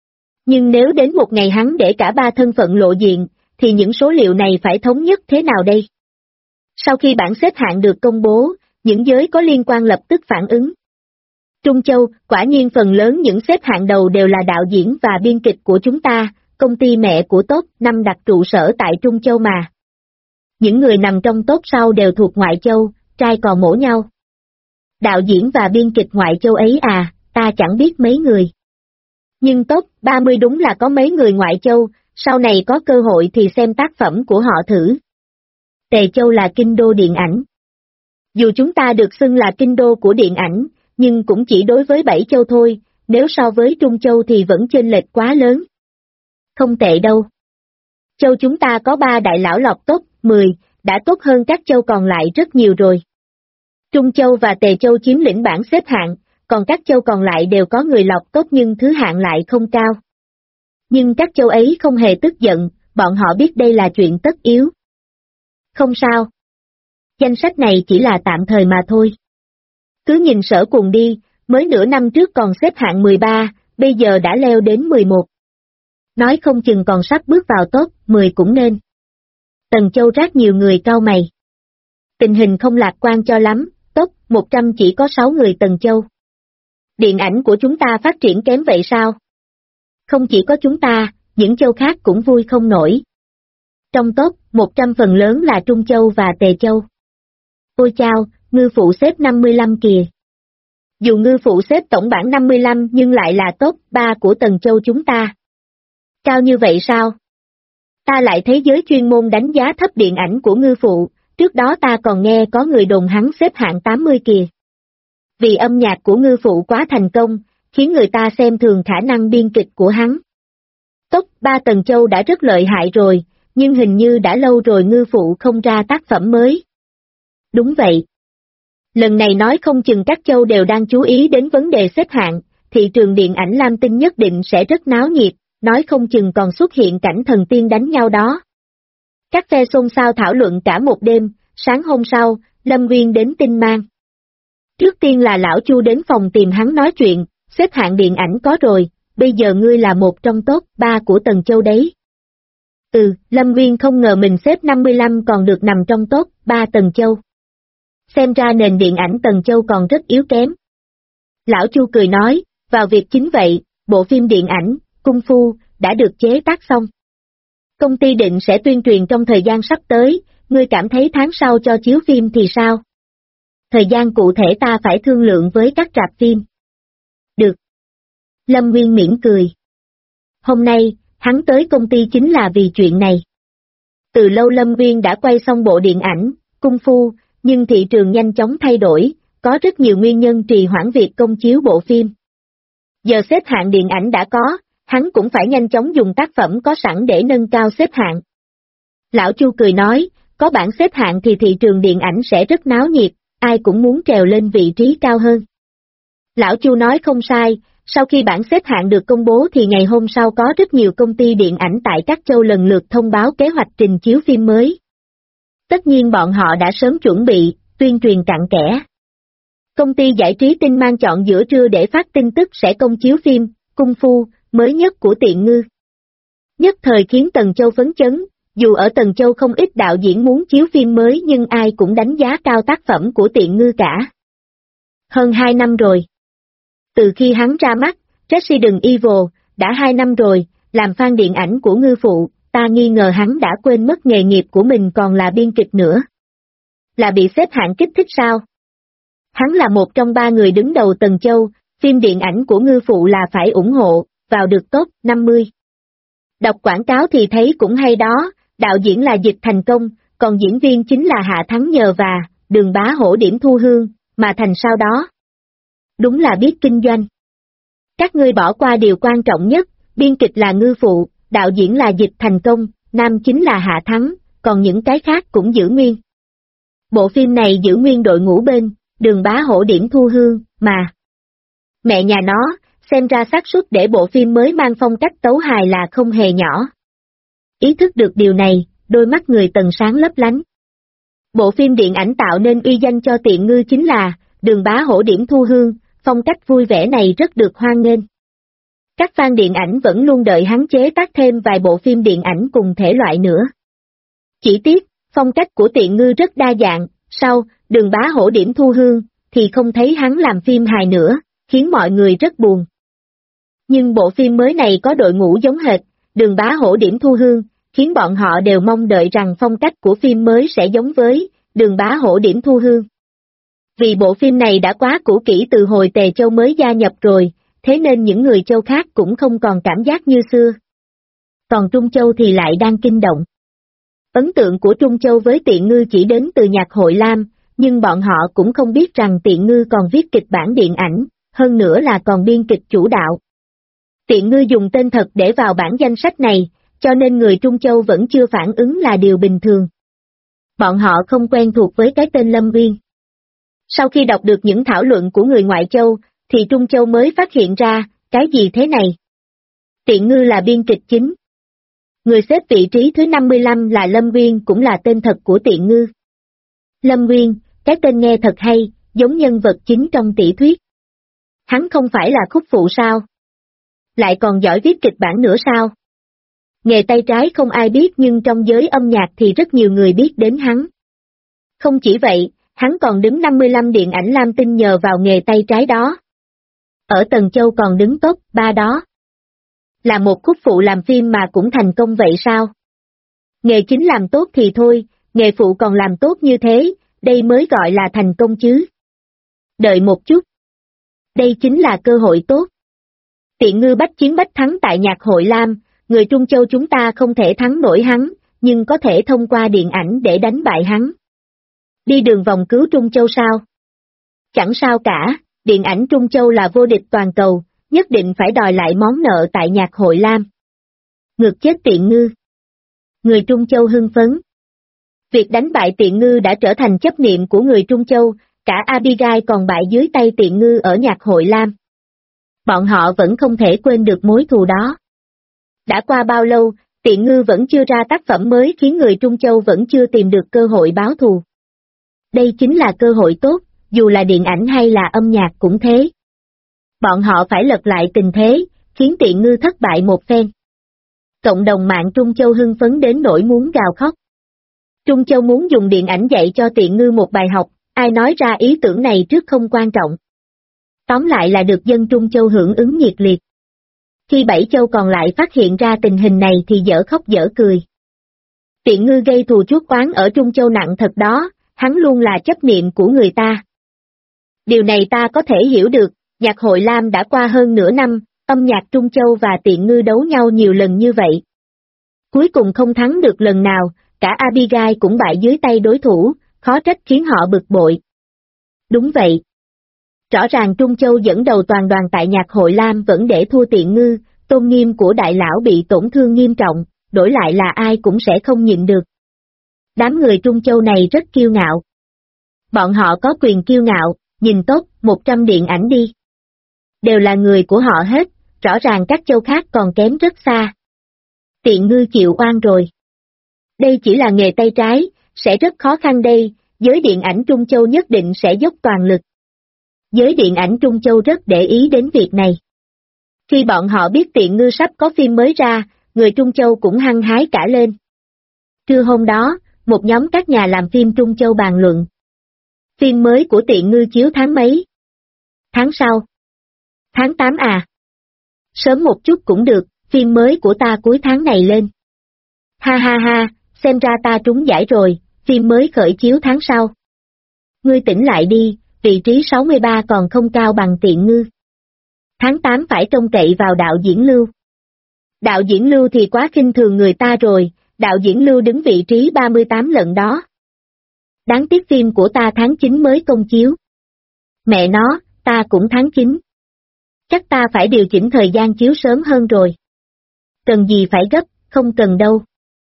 Nhưng nếu đến một ngày hắn để cả 3 thân phận lộ diện, thì những số liệu này phải thống nhất thế nào đây? Sau khi bảng xếp hạng được công bố, những giới có liên quan lập tức phản ứng. Trung Châu, quả nhiên phần lớn những xếp hạng đầu đều là đạo diễn và biên kịch của chúng ta, công ty mẹ của top 5 đặt trụ sở tại Trung Châu mà. Những người nằm trong top sau đều thuộc ngoại châu, trai cò mổ nhau. Đạo diễn và biên kịch ngoại châu ấy à, ta chẳng biết mấy người. Nhưng top 30 đúng là có mấy người ngoại châu, sau này có cơ hội thì xem tác phẩm của họ thử. Tề Châu là kinh đô điện ảnh. Dù chúng ta được xưng là kinh đô của điện ảnh, nhưng cũng chỉ đối với 7 châu thôi, nếu so với Trung Châu thì vẫn chênh lệch quá lớn. Không tệ đâu. Châu chúng ta có 3 đại lão lọt top 10, đã tốt hơn các châu còn lại rất nhiều rồi. Trung Châu và Tề Châu chiếm lĩnh bảng xếp hạng, còn các châu còn lại đều có người lọt tốt nhưng thứ hạng lại không cao. Nhưng các châu ấy không hề tức giận, bọn họ biết đây là chuyện tất yếu. Không sao. Danh sách này chỉ là tạm thời mà thôi. Cứ nhìn Sở Cùng đi, mới nửa năm trước còn xếp hạng 13, bây giờ đã leo đến 11. Nói không chừng còn sắp bước vào top 10 cũng nên. Tần Châu rát nhiều người cau mày. Tình hình không lạc quan cho lắm, top 100 chỉ có 6 người Tần Châu. Điện ảnh của chúng ta phát triển kém vậy sao? Không chỉ có chúng ta, những châu khác cũng vui không nổi. Trong top 100 phần lớn là Trung Châu và Tề Châu. Ôi chao, Ngư Phụ xếp 55 kìa. Dù Ngư Phụ xếp tổng bảng 55 nhưng lại là top 3 của Tần Châu chúng ta. Cao như vậy sao? Ta lại thấy giới chuyên môn đánh giá thấp điện ảnh của Ngư Phụ, trước đó ta còn nghe có người đồn hắn xếp hạng 80 kìa. Vì âm nhạc của Ngư Phụ quá thành công, khiến người ta xem thường khả năng biên kịch của hắn. Top 3 Tần Châu đã rất lợi hại rồi, nhưng hình như đã lâu rồi Ngư Phụ không ra tác phẩm mới. Đúng vậy. Lần này nói không chừng các châu đều đang chú ý đến vấn đề xếp hạng, thị trường điện ảnh Lam Tinh nhất định sẽ rất náo nhiệt, nói không chừng còn xuất hiện cảnh thần tiên đánh nhau đó. Các phe xôn xao thảo luận cả một đêm, sáng hôm sau, Lâm Nguyên đến tin mang. Trước tiên là lão Chu đến phòng tìm hắn nói chuyện, xếp hạng điện ảnh có rồi, bây giờ ngươi là một trong top 3 của Tần Châu đấy. Lâm Nguyên không ngờ mình xếp 55 còn được nằm trong top 3 Tần Châu. Xem ra nền điện ảnh Tần Châu còn rất yếu kém. Lão Chu cười nói, vào việc chính vậy, bộ phim điện ảnh, Cung Phu, đã được chế tác xong. Công ty định sẽ tuyên truyền trong thời gian sắp tới, ngươi cảm thấy tháng sau cho chiếu phim thì sao? Thời gian cụ thể ta phải thương lượng với các rạp phim. Được. Lâm Nguyên mỉm cười. Hôm nay, hắn tới công ty chính là vì chuyện này. Từ lâu Lâm Nguyên đã quay xong bộ điện ảnh, Cung Phu, nhưng thị trường nhanh chóng thay đổi, có rất nhiều nguyên nhân trì hoãn việc công chiếu bộ phim. Giờ xếp hạng điện ảnh đã có, hắn cũng phải nhanh chóng dùng tác phẩm có sẵn để nâng cao xếp hạng. Lão Chu cười nói, có bảng xếp hạng thì thị trường điện ảnh sẽ rất náo nhiệt, ai cũng muốn trèo lên vị trí cao hơn. Lão Chu nói không sai, sau khi bảng xếp hạng được công bố thì ngày hôm sau có rất nhiều công ty điện ảnh tại các châu lần lượt thông báo kế hoạch trình chiếu phim mới. Tất nhiên bọn họ đã sớm chuẩn bị, tuyên truyền cặn kẽ. Công ty giải trí Tinh Mang chọn giữa trưa để phát tin tức sẽ công chiếu phim, Cung Phu, mới nhất của Tiện Ngư. Nhất thời khiến Tần Châu phấn chấn, dù ở Tần Châu không ít đạo diễn muốn chiếu phim mới nhưng ai cũng đánh giá cao tác phẩm của Tiện Ngư cả. Hơn 2 năm rồi. Từ khi hắn ra mắt, Resident Evil, đã 2 năm rồi, làm fan điện ảnh của Ngư Phụ, ta nghi ngờ hắn đã quên mất nghề nghiệp của mình còn là biên kịch nữa. Là bị xếp hạng kích thích sao? Hắn là một trong 3 người đứng đầu Tần Châu, phim điện ảnh của Ngư Phụ là phải ủng hộ, vào được top 50. Đọc quảng cáo thì thấy cũng hay đó, đạo diễn là Dịch Thành Công, còn diễn viên chính là Hạ Thắng Nhờ và Đường Bá Hổ Điểm Thu Hương, mà thành sao đó. Đúng là biết kinh doanh. Các ngươi bỏ qua điều quan trọng nhất, biên kịch là Ngư Phụ, đạo diễn là Dịch Thành Công, nam chính là Hạ Thắng, còn những cái khác cũng giữ nguyên. Bộ phim này giữ nguyên đội ngũ bên, Đường Bá Hổ Điểm Thu Hương, mà. Mẹ nhà nó, xem ra xác suất để bộ phim mới mang phong cách tấu hài là không hề nhỏ. Ý thức được điều này, đôi mắt người Tần sáng lấp lánh. Bộ phim điện ảnh tạo nên uy danh cho Tiện Ngư chính là Đường Bá Hổ Điểm Thu Hương, phong cách vui vẻ này rất được hoan nghênh. Các fan điện ảnh vẫn luôn đợi hắn chế tác thêm vài bộ phim điện ảnh cùng thể loại nữa. Chỉ tiếc, phong cách của Tiện Ngư rất đa dạng, sau Đường Bá Hổ Điểm Thu Hương thì không thấy hắn làm phim hài nữa, khiến mọi người rất buồn. Nhưng bộ phim mới này có đội ngũ giống hệt, Đường Bá Hổ Điểm Thu Hương, khiến bọn họ đều mong đợi rằng phong cách của phim mới sẽ giống với Đường Bá Hổ Điểm Thu Hương. Vì bộ phim này đã quá cũ kỹ từ hồi Tề Châu mới gia nhập rồi, thế nên những người châu khác cũng không còn cảm giác như xưa. Còn Trung Châu thì lại đang kinh động. Ấn tượng của Trung Châu với Tiện Ngư chỉ đến từ nhạc hội Lam, nhưng bọn họ cũng không biết rằng Tiện Ngư còn viết kịch bản điện ảnh, hơn nữa là còn biên kịch chủ đạo. Tiện Ngư dùng tên thật để vào bảng danh sách này, cho nên người Trung Châu vẫn chưa phản ứng là điều bình thường. Bọn họ không quen thuộc với cái tên Lâm Uyên. Sau khi đọc được những thảo luận của người ngoại châu, thì Trung Châu mới phát hiện ra, cái gì thế này? Tiện Ngư là biên kịch chính. Người xếp vị trí thứ 55 là Lâm Uyên, cũng là tên thật của Tiện Ngư. Lâm Uyên, cái tên nghe thật hay, giống nhân vật chính trong tiểu thuyết. Hắn không phải là khúc phụ sao? Lại còn giỏi viết kịch bản nữa sao? Nghề tay trái không ai biết, nhưng trong giới âm nhạc thì rất nhiều người biết đến hắn. Không chỉ vậy, hắn còn đứng 55 điện ảnh Lam Tinh nhờ vào nghề tay trái đó. Ở Tần Châu còn đứng top 3 đó. Là một khúc phụ làm phim mà cũng thành công vậy sao? Nghề chính làm tốt thì thôi, nghề phụ còn làm tốt như thế, đây mới gọi là thành công chứ. Đợi một chút. Đây chính là cơ hội tốt. Tiện Ngư bách chiến bách thắng tại nhạc hội Lam, người Trung Châu chúng ta không thể thắng nổi hắn, nhưng có thể thông qua điện ảnh để đánh bại hắn. Đi đường vòng cứu Trung Châu sao? Chẳng sao cả, điện ảnh Trung Châu là vô địch toàn cầu, nhất định phải đòi lại món nợ tại nhạc hội Lam. Ngược chết Tiện Ngư. Người Trung Châu hưng phấn. Việc đánh bại Tiện Ngư đã trở thành chấp niệm của người Trung Châu, cả Abigail còn bại dưới tay Tiện Ngư ở nhạc hội Lam. Bọn họ vẫn không thể quên được mối thù đó. Đã qua bao lâu, Tiện Ngư vẫn chưa ra tác phẩm mới khiến người Trung Châu vẫn chưa tìm được cơ hội báo thù. Đây chính là cơ hội tốt, dù là điện ảnh hay là âm nhạc cũng thế. Bọn họ phải lật lại tình thế, khiến Tiện Ngư thất bại một phen. Cộng đồng mạng Trung Châu hưng phấn đến nỗi muốn gào khóc. Trung Châu muốn dùng điện ảnh dạy cho Tiện Ngư một bài học, ai nói ra ý tưởng này trước không quan trọng. Tóm lại là được dân Trung Châu hưởng ứng nhiệt liệt. Khi 7 châu còn lại phát hiện ra tình hình này thì dở khóc dở cười. Tiện Ngư gây thù chuốc oán ở Trung Châu nặng thật đó, hắn luôn là chấp niệm của người ta. Điều này ta có thể hiểu được, nhạc hội Lam đã qua hơn nửa năm, âm nhạc Trung Châu và Tiện Ngư đấu nhau nhiều lần như vậy. Cuối cùng không thắng được lần nào, cả Abigail cũng bại dưới tay đối thủ, khó trách khiến họ bực bội. Đúng vậy. Rõ ràng Trung Châu dẫn đầu toàn đoàn tại nhạc hội Lam vẫn để thua Tiện Ngư, tôn nghiêm của đại lão bị tổn thương nghiêm trọng, đổi lại là ai cũng sẽ không nhịn được. Đám người Trung Châu này rất kiêu ngạo. Bọn họ có quyền kiêu ngạo, nhìn top 100 điện ảnh đi. Đều là người của họ hết, rõ ràng các châu khác còn kém rất xa. Tiện Ngư chịu oan rồi. Đây chỉ là nghề tay trái, sẽ rất khó khăn đây, giới điện ảnh Trung Châu nhất định sẽ dốc toàn lực. Giới điện ảnh Trung Châu rất để ý đến việc này. Khi bọn họ biết Tiện Ngư sắp có phim mới ra, người Trung Châu cũng hăng hái cả lên. Trưa hôm đó, một nhóm các nhà làm phim Trung Châu bàn luận. Phim mới của Tiện Ngư chiếu tháng mấy? Tháng sau. Tháng 8 à? Sớm một chút cũng được, phim mới của ta cuối tháng này lên. Ha ha ha, xem ra ta trúng giải rồi, phim mới khởi chiếu tháng sau. Ngươi tỉnh lại đi, vị trí 63 còn không cao bằng Tiện Ngư. Tháng 8 phải trông cậy vào đạo diễn Lưu. Đạo diễn Lưu thì quá khinh thường người ta rồi, đạo diễn Lưu đứng vị trí 38 lận đó. Đáng tiếc phim của ta tháng 9 mới công chiếu. Mẹ nó, ta cũng tháng 9. Chắc ta phải điều chỉnh thời gian chiếu sớm hơn rồi. Cần gì phải gấp, không cần đâu.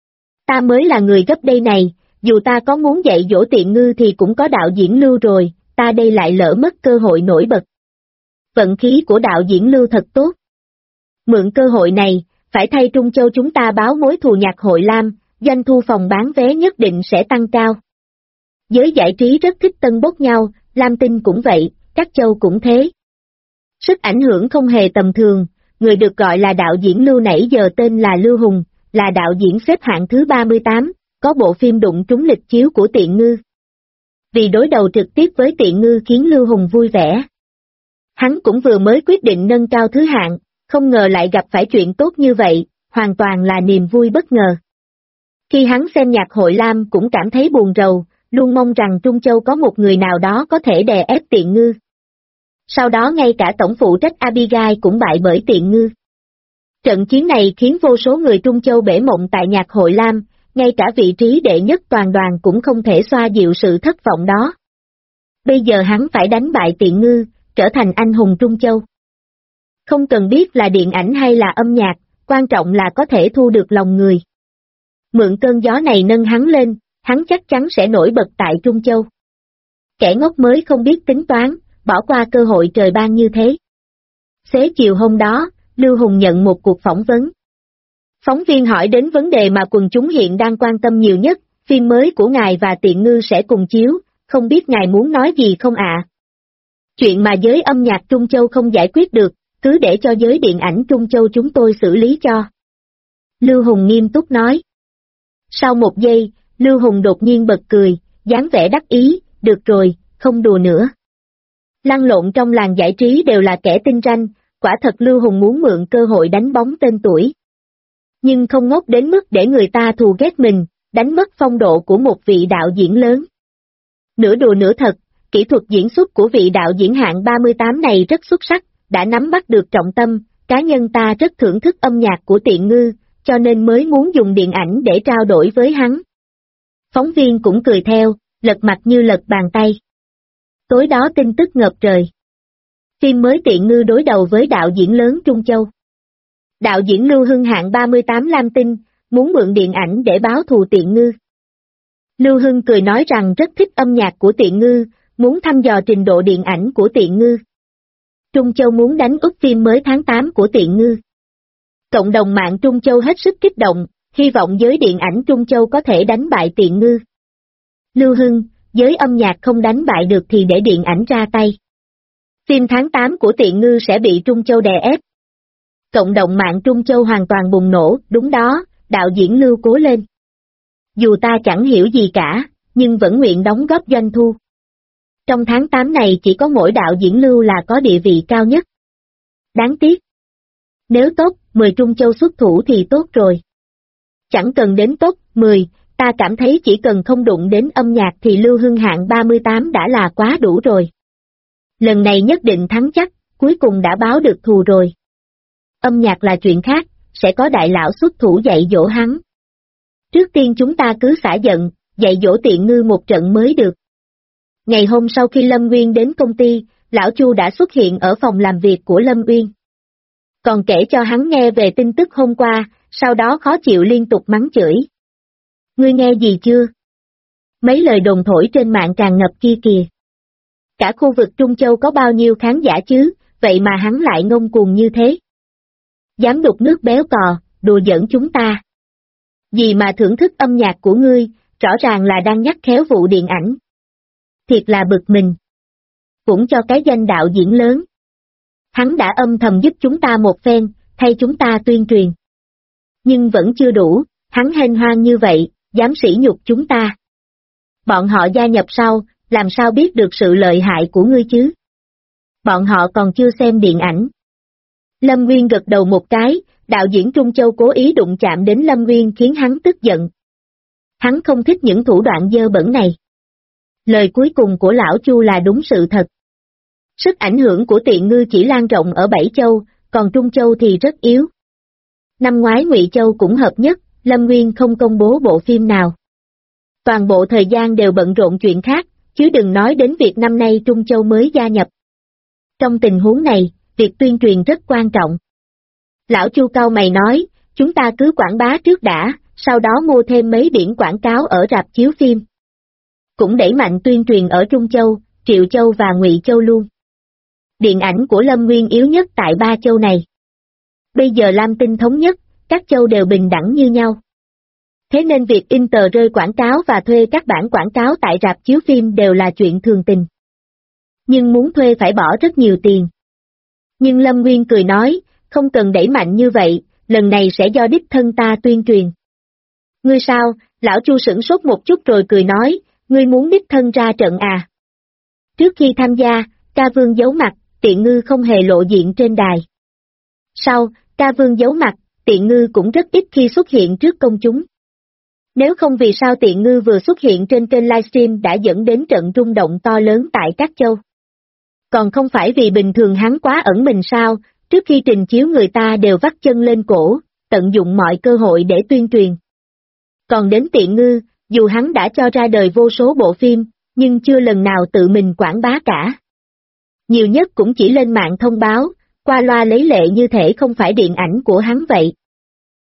Ta mới là người gấp đây này, dù ta có muốn dạy dỗ Tiện Ngư thì cũng có đạo diễn Lưu rồi, ta đây lại lỡ mất cơ hội nổi bật. Vận khí của đạo diễn Lưu thật tốt. Mượn cơ hội này, phải thay Trung Châu chúng ta báo mối thù nhạc hội Lam, doanh thu phòng bán vé nhất định sẽ tăng cao. Giới giải trí rất thích tân bốc nhau, Lam Tinh cũng vậy, các châu cũng thế. Sức ảnh hưởng không hề tầm thường, người được gọi là đạo diễn Lưu nãy giờ tên là Lưu Hùng, là đạo diễn xếp hạng thứ 38, có bộ phim đụng trúng lịch chiếu của Tiện Ngư. Vì đối đầu trực tiếp với Tiện Ngư khiến Lưu Hùng vui vẻ. Hắn cũng vừa mới quyết định nâng cao thứ hạng, không ngờ lại gặp phải chuyện tốt như vậy, hoàn toàn là niềm vui bất ngờ. Khi hắn xem nhạc hội Lam cũng cảm thấy buồn rầu, luôn mong rằng Trung Châu có một người nào đó có thể đè ép Tiện Ngư. Sau đó ngay cả tổng phụ trách Abigail cũng bại bởi Tiện Ngư. Trận chiến này khiến vô số người Trung Châu bể mộng tại nhạc hội Lam, ngay cả vị trí đệ nhất toàn đoàn cũng không thể xoa dịu sự thất vọng đó. Bây giờ hắn phải đánh bại Tiện Ngư, trở thành anh hùng Trung Châu. Không cần biết là điện ảnh hay là âm nhạc, quan trọng là có thể thu được lòng người. Mượn cơn gió này nâng hắn lên, hắn chắc chắn sẽ nổi bật tại Trung Châu. Kẻ ngốc mới không biết tính toán, bỏ qua cơ hội trời ban như thế. Xế chiều hôm đó, Lưu Hùng nhận một cuộc phỏng vấn. Phóng viên hỏi đến vấn đề mà quần chúng hiện đang quan tâm nhiều nhất, phim mới của ngài và Tiện Ngư sẽ cùng chiếu, không biết ngài muốn nói gì không ạ? Chuyện mà giới âm nhạc Trung Châu không giải quyết được, cứ để cho giới điện ảnh Trung Châu chúng tôi xử lý cho. Lưu Hùng nghiêm túc nói. Sau một giây, Lưu Hùng đột nhiên bật cười, dáng vẻ đắc ý, được rồi, không đùa nữa. Lăn lộn trong làng giải trí đều là kẻ tinh ranh, quả thật Lưu Hùng muốn mượn cơ hội đánh bóng tên tuổi. Nhưng không ngốc đến mức để người ta thù ghét mình, đánh mất phong độ của một vị đạo diễn lớn. Nửa đùa nửa thật, kỹ thuật diễn xuất của vị đạo diễn hạng 38 này rất xuất sắc, đã nắm bắt được trọng tâm, cá nhân ta rất thưởng thức âm nhạc của Tiện Ngư, cho nên mới muốn dùng điện ảnh để trao đổi với hắn. Phóng viên cũng cười theo, lật mặt như lật bàn tay. Tối đó tin tức ngập trời. Phim mới Tiện Ngư đối đầu với đạo diễn lớn Trung Châu. Đạo diễn Lưu Hưng hạng 38 Lam Tinh, muốn mượn điện ảnh để báo thù Tiện Ngư. Lưu Hưng cười nói rằng rất thích âm nhạc của Tiện Ngư, muốn thăm dò trình độ điện ảnh của Tiện Ngư. Trung Châu muốn đánh úp phim mới tháng 8 của Tiện Ngư. Cộng đồng mạng Trung Châu hết sức kích động, hy vọng giới điện ảnh Trung Châu có thể đánh bại Tiện Ngư. Lưu Hưng, giới âm nhạc không đánh bại được thì để điện ảnh ra tay. Phim tháng 8 của Tiện Ngư sẽ bị Trung Châu đè ép. Cộng đồng mạng Trung Châu hoàn toàn bùng nổ, đúng đó, đạo diễn Lưu cố lên. Dù ta chẳng hiểu gì cả, nhưng vẫn nguyện đóng góp doanh thu. Trong tháng 8 này chỉ có mỗi đạo diễn Lưu là có địa vị cao nhất. Đáng tiếc. Nếu top 10 Trung Châu xuất thủ thì tốt rồi. Chẳng cần đến top 10, ta cảm thấy chỉ cần không đụng đến âm nhạc thì Lưu Hưng hạng 38 đã là quá đủ rồi. Lần này nhất định thắng chắc, cuối cùng đã báo được thù rồi. Âm nhạc là chuyện khác, sẽ có đại lão xuất thủ dạy dỗ hắn. Trước tiên chúng ta cứ xả giận, dạy dỗ Tiện Ngư một trận mới được. Ngày hôm sau khi Lâm Uyên đến công ty, lão Chu đã xuất hiện ở phòng làm việc của Lâm Uyên. Còn kể cho hắn nghe về tin tức hôm qua, sau đó khó chịu liên tục mắng chửi. Ngươi nghe gì chưa? Mấy lời đồn thổi trên mạng tràn ngập kia kìa. Cả khu vực Trung Châu có bao nhiêu khán giả chứ, vậy mà hắn lại ngông cuồng như thế. Dám đục nước béo cò, đùa giỡn chúng ta. Gì mà thưởng thức âm nhạc của ngươi, rõ ràng là đang nhắc khéo vụ điện ảnh. Thiệt là bực mình. Cũng cho cái danh đạo diễn lớn. Hắn đã âm thầm giúp chúng ta một phen, thay chúng ta tuyên truyền. Nhưng vẫn chưa đủ, hắn hênh hoang như vậy, dám sỉ nhục chúng ta. Bọn họ gia nhập sau, làm sao biết được sự lợi hại của ngươi chứ? Bọn họ còn chưa xem điện ảnh. Lâm Nguyên gật đầu một cái, đạo diễn Trung Châu cố ý đụng chạm đến Lâm Nguyên khiến hắn tức giận. Hắn không thích những thủ đoạn dơ bẩn này. Lời cuối cùng của lão Chu là đúng sự thật. Sức ảnh hưởng của Tiện Ngư chỉ lan rộng ở Bảy Châu, còn Trung Châu thì rất yếu. Năm ngoái Ngụy Châu cũng hợp nhất, Lâm Nguyên không công bố bộ phim nào. Toàn bộ thời gian đều bận rộn chuyện khác, chứ đừng nói đến việc năm nay Trung Châu mới gia nhập. Trong tình huống này, việc tuyên truyền rất quan trọng. Lão Chu cau mày nói, chúng ta cứ quảng bá trước đã, sau đó mua thêm mấy biển quảng cáo ở rạp chiếu phim. Cũng đẩy mạnh tuyên truyền ở Trung Châu, Triệu Châu và Ngụy Châu luôn. Điện ảnh của Lâm Nguyên yếu nhất tại ba châu này. Bây giờ Lam Tinh thống nhất, các châu đều bình đẳng như nhau. Thế nên việc in tờ rơi quảng cáo và thuê các bản quảng cáo tại rạp chiếu phim đều là chuyện thường tình. Nhưng muốn thuê phải bỏ rất nhiều tiền. Nhưng Lâm Nguyên cười nói, không cần đẩy mạnh như vậy, lần này sẽ do đích thân ta tuyên truyền. Ngươi sao? Lão Chu sửng sốt một chút rồi cười nói, ngươi muốn đích thân ra trận à? Trước khi tham gia, Ca Vương giấu mặt, Tiện Ngư không hề lộ diện trên đài. Sau, Ca Vương giấu mặt, Tiện Ngư cũng rất ít khi xuất hiện trước công chúng. Nếu không vì sao Tiện Ngư vừa xuất hiện trên kênh livestream đã dẫn đến trận rung động to lớn tại các châu. Còn không phải vì bình thường hắn quá ẩn mình sao, trước khi trình chiếu người ta đều vắt chân lên cổ, tận dụng mọi cơ hội để tuyên truyền. Còn đến Tiện Ngư, dù hắn đã cho ra đời vô số bộ phim, nhưng chưa lần nào tự mình quảng bá cả. Nhiều nhất cũng chỉ lên mạng thông báo, qua loa lấy lệ như thể không phải điện ảnh của hắn vậy.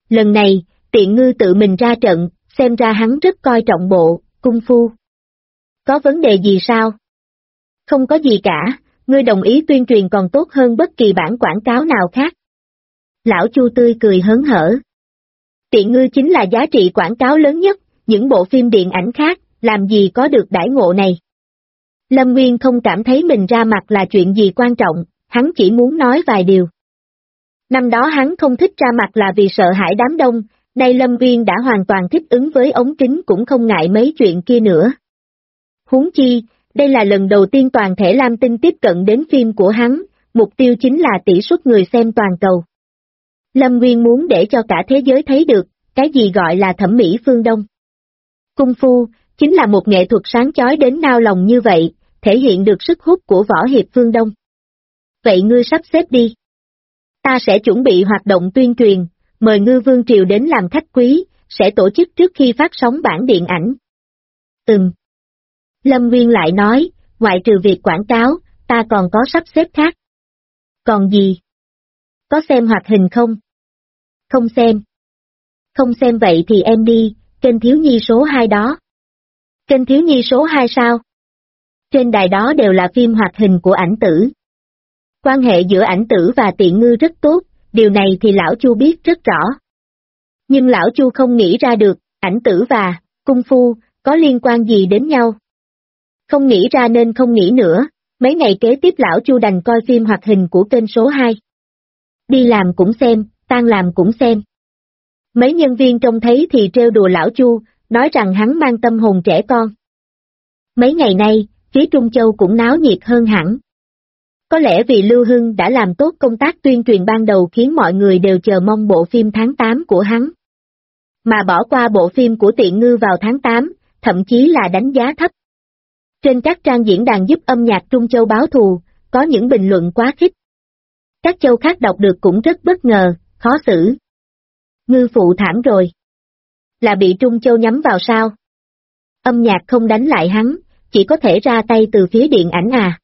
Lần này, Tiện Ngư tự mình ra trận, xem ra hắn rất coi trọng bộ, cung phu. Có vấn đề gì sao? Không có gì cả, ngươi đồng ý tuyên truyền còn tốt hơn bất kỳ bản quảng cáo nào khác. Lão Chu tươi cười hớn hở. Tiện Ngư chính là giá trị quảng cáo lớn nhất, những bộ phim điện ảnh khác, làm gì có được đãi ngộ này. Lâm Nguyên không cảm thấy mình ra mặt là chuyện gì quan trọng, hắn chỉ muốn nói vài điều. Năm đó hắn không thích ra mặt là vì sợ hãi đám đông, nay Lâm Nguyên đã hoàn toàn thích ứng với ống kính cũng không ngại mấy chuyện kia nữa. Huống chi, đây là lần đầu tiên toàn thể Lam Tinh tiếp cận đến phim của hắn, mục tiêu chính là tỷ suất người xem toàn cầu. Lâm Nguyên muốn để cho cả thế giới thấy được, cái gì gọi là thẩm mỹ phương Đông. Cung phu, chính là một nghệ thuật sáng chói đến nao lòng như vậy, thể hiện được sức hút của võ hiệp phương Đông. Vậy ngươi sắp xếp đi. Ta sẽ chuẩn bị hoạt động tuyên truyền, mời Ngư Vương Triều đến làm khách quý, sẽ tổ chức trước khi phát sóng bản điện ảnh. Lâm Nguyên lại nói, ngoại trừ việc quảng cáo, ta còn có sắp xếp khác. Còn gì? Có xem hoạt hình không? Không xem. Không xem vậy thì em đi, kênh thiếu nhi số 2 đó. Kênh thiếu nhi số 2 sao? Trên đài đó đều là phim hoạt hình của ảnh tử. Quan hệ giữa ảnh tử và Tiện Ngư rất tốt, điều này thì lão Chu biết rất rõ. Nhưng lão Chu không nghĩ ra được, ảnh tử và cung phu có liên quan gì đến nhau. Không nghĩ ra nên không nghĩ nữa, mấy ngày kế tiếp lão Chu đành coi phim hoạt hình của kênh số 2. Đi làm cũng xem, tan làm cũng xem. Mấy nhân viên trông thấy thì trêu đùa lão Chu, nói rằng hắn mang tâm hồn trẻ con. Mấy ngày nay, phía Trung Châu cũng náo nhiệt hơn hẳn. Có lẽ vì Lưu Hưng đã làm tốt công tác tuyên truyền ban đầu khiến mọi người đều chờ mong bộ phim tháng 8 của hắn. Mà bỏ qua bộ phim của Tiện Ngư vào tháng 8, thậm chí là đánh giá thấp. Trên các trang diễn đàn giúp âm nhạc Trung Châu báo thù, có những bình luận quá khích. Các châu khác đọc được cũng rất bất ngờ, khó xử. Ngư phụ thảm rồi. Là bị Trung Châu nhắm vào sao? Âm nhạc không đánh lại hắn, chỉ có thể ra tay từ phía điện ảnh à.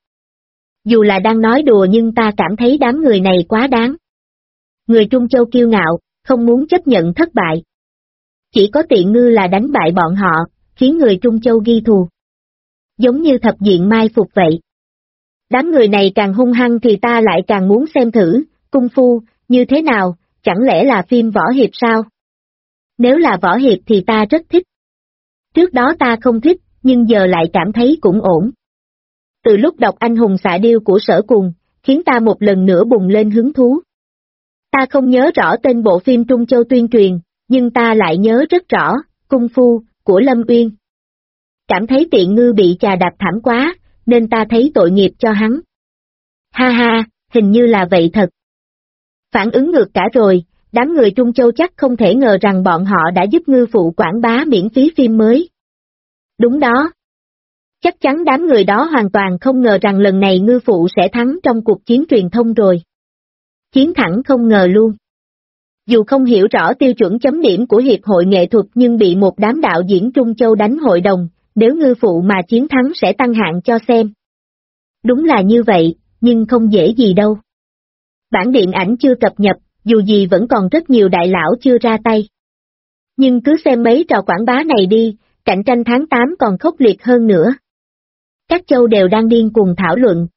Dù là đang nói đùa nhưng ta cảm thấy đám người này quá đáng. Người Trung Châu kiêu ngạo, không muốn chấp nhận thất bại. Chỉ có Tiện Ngư là đánh bại bọn họ, khiến người Trung Châu ghi thù. Giống như thập diện mai phục vậy. Đám người này càng hung hăng thì ta lại càng muốn xem thử, cung phu, như thế nào, chẳng lẽ là phim võ hiệp sao? Nếu là võ hiệp thì ta rất thích. Trước đó ta không thích, nhưng giờ lại cảm thấy cũng ổn. Từ lúc đọc Anh hùng xạ điêu của Sở Cùng, khiến ta một lần nữa bùng lên hứng thú. Ta không nhớ rõ tên bộ phim Trung Châu tuyên truyền, nhưng ta lại nhớ rất rõ, cung phu, của Lâm Uyên. Cảm thấy Tiện Ngư bị chà đạp thảm quá, nên ta thấy tội nghiệp cho hắn. Ha ha, hình như là vậy thật. Phản ứng ngược cả rồi, đám người Trung Châu chắc không thể ngờ rằng bọn họ đã giúp Ngư phụ quảng bá miễn phí phim mới. Đúng đó. Chắc chắn đám người đó hoàn toàn không ngờ rằng lần này Ngư phụ sẽ thắng trong cuộc chiến truyền thông rồi. Chiến thẳng không ngờ luôn. Dù không hiểu rõ tiêu chuẩn chấm điểm của Hiệp hội nghệ thuật nhưng bị một đám đạo diễn Trung Châu đánh hội đồng, nếu Ngư phụ mà chiến thắng sẽ tăng hạng cho xem. Đúng là như vậy, nhưng không dễ gì đâu. Bản điện ảnh chưa cập nhật, dù gì vẫn còn rất nhiều đại lão chưa ra tay. Nhưng cứ xem mấy trò quảng bá này đi, cạnh tranh tháng 8 còn khốc liệt hơn nữa. Các châu đều đang điên cuồng thảo luận.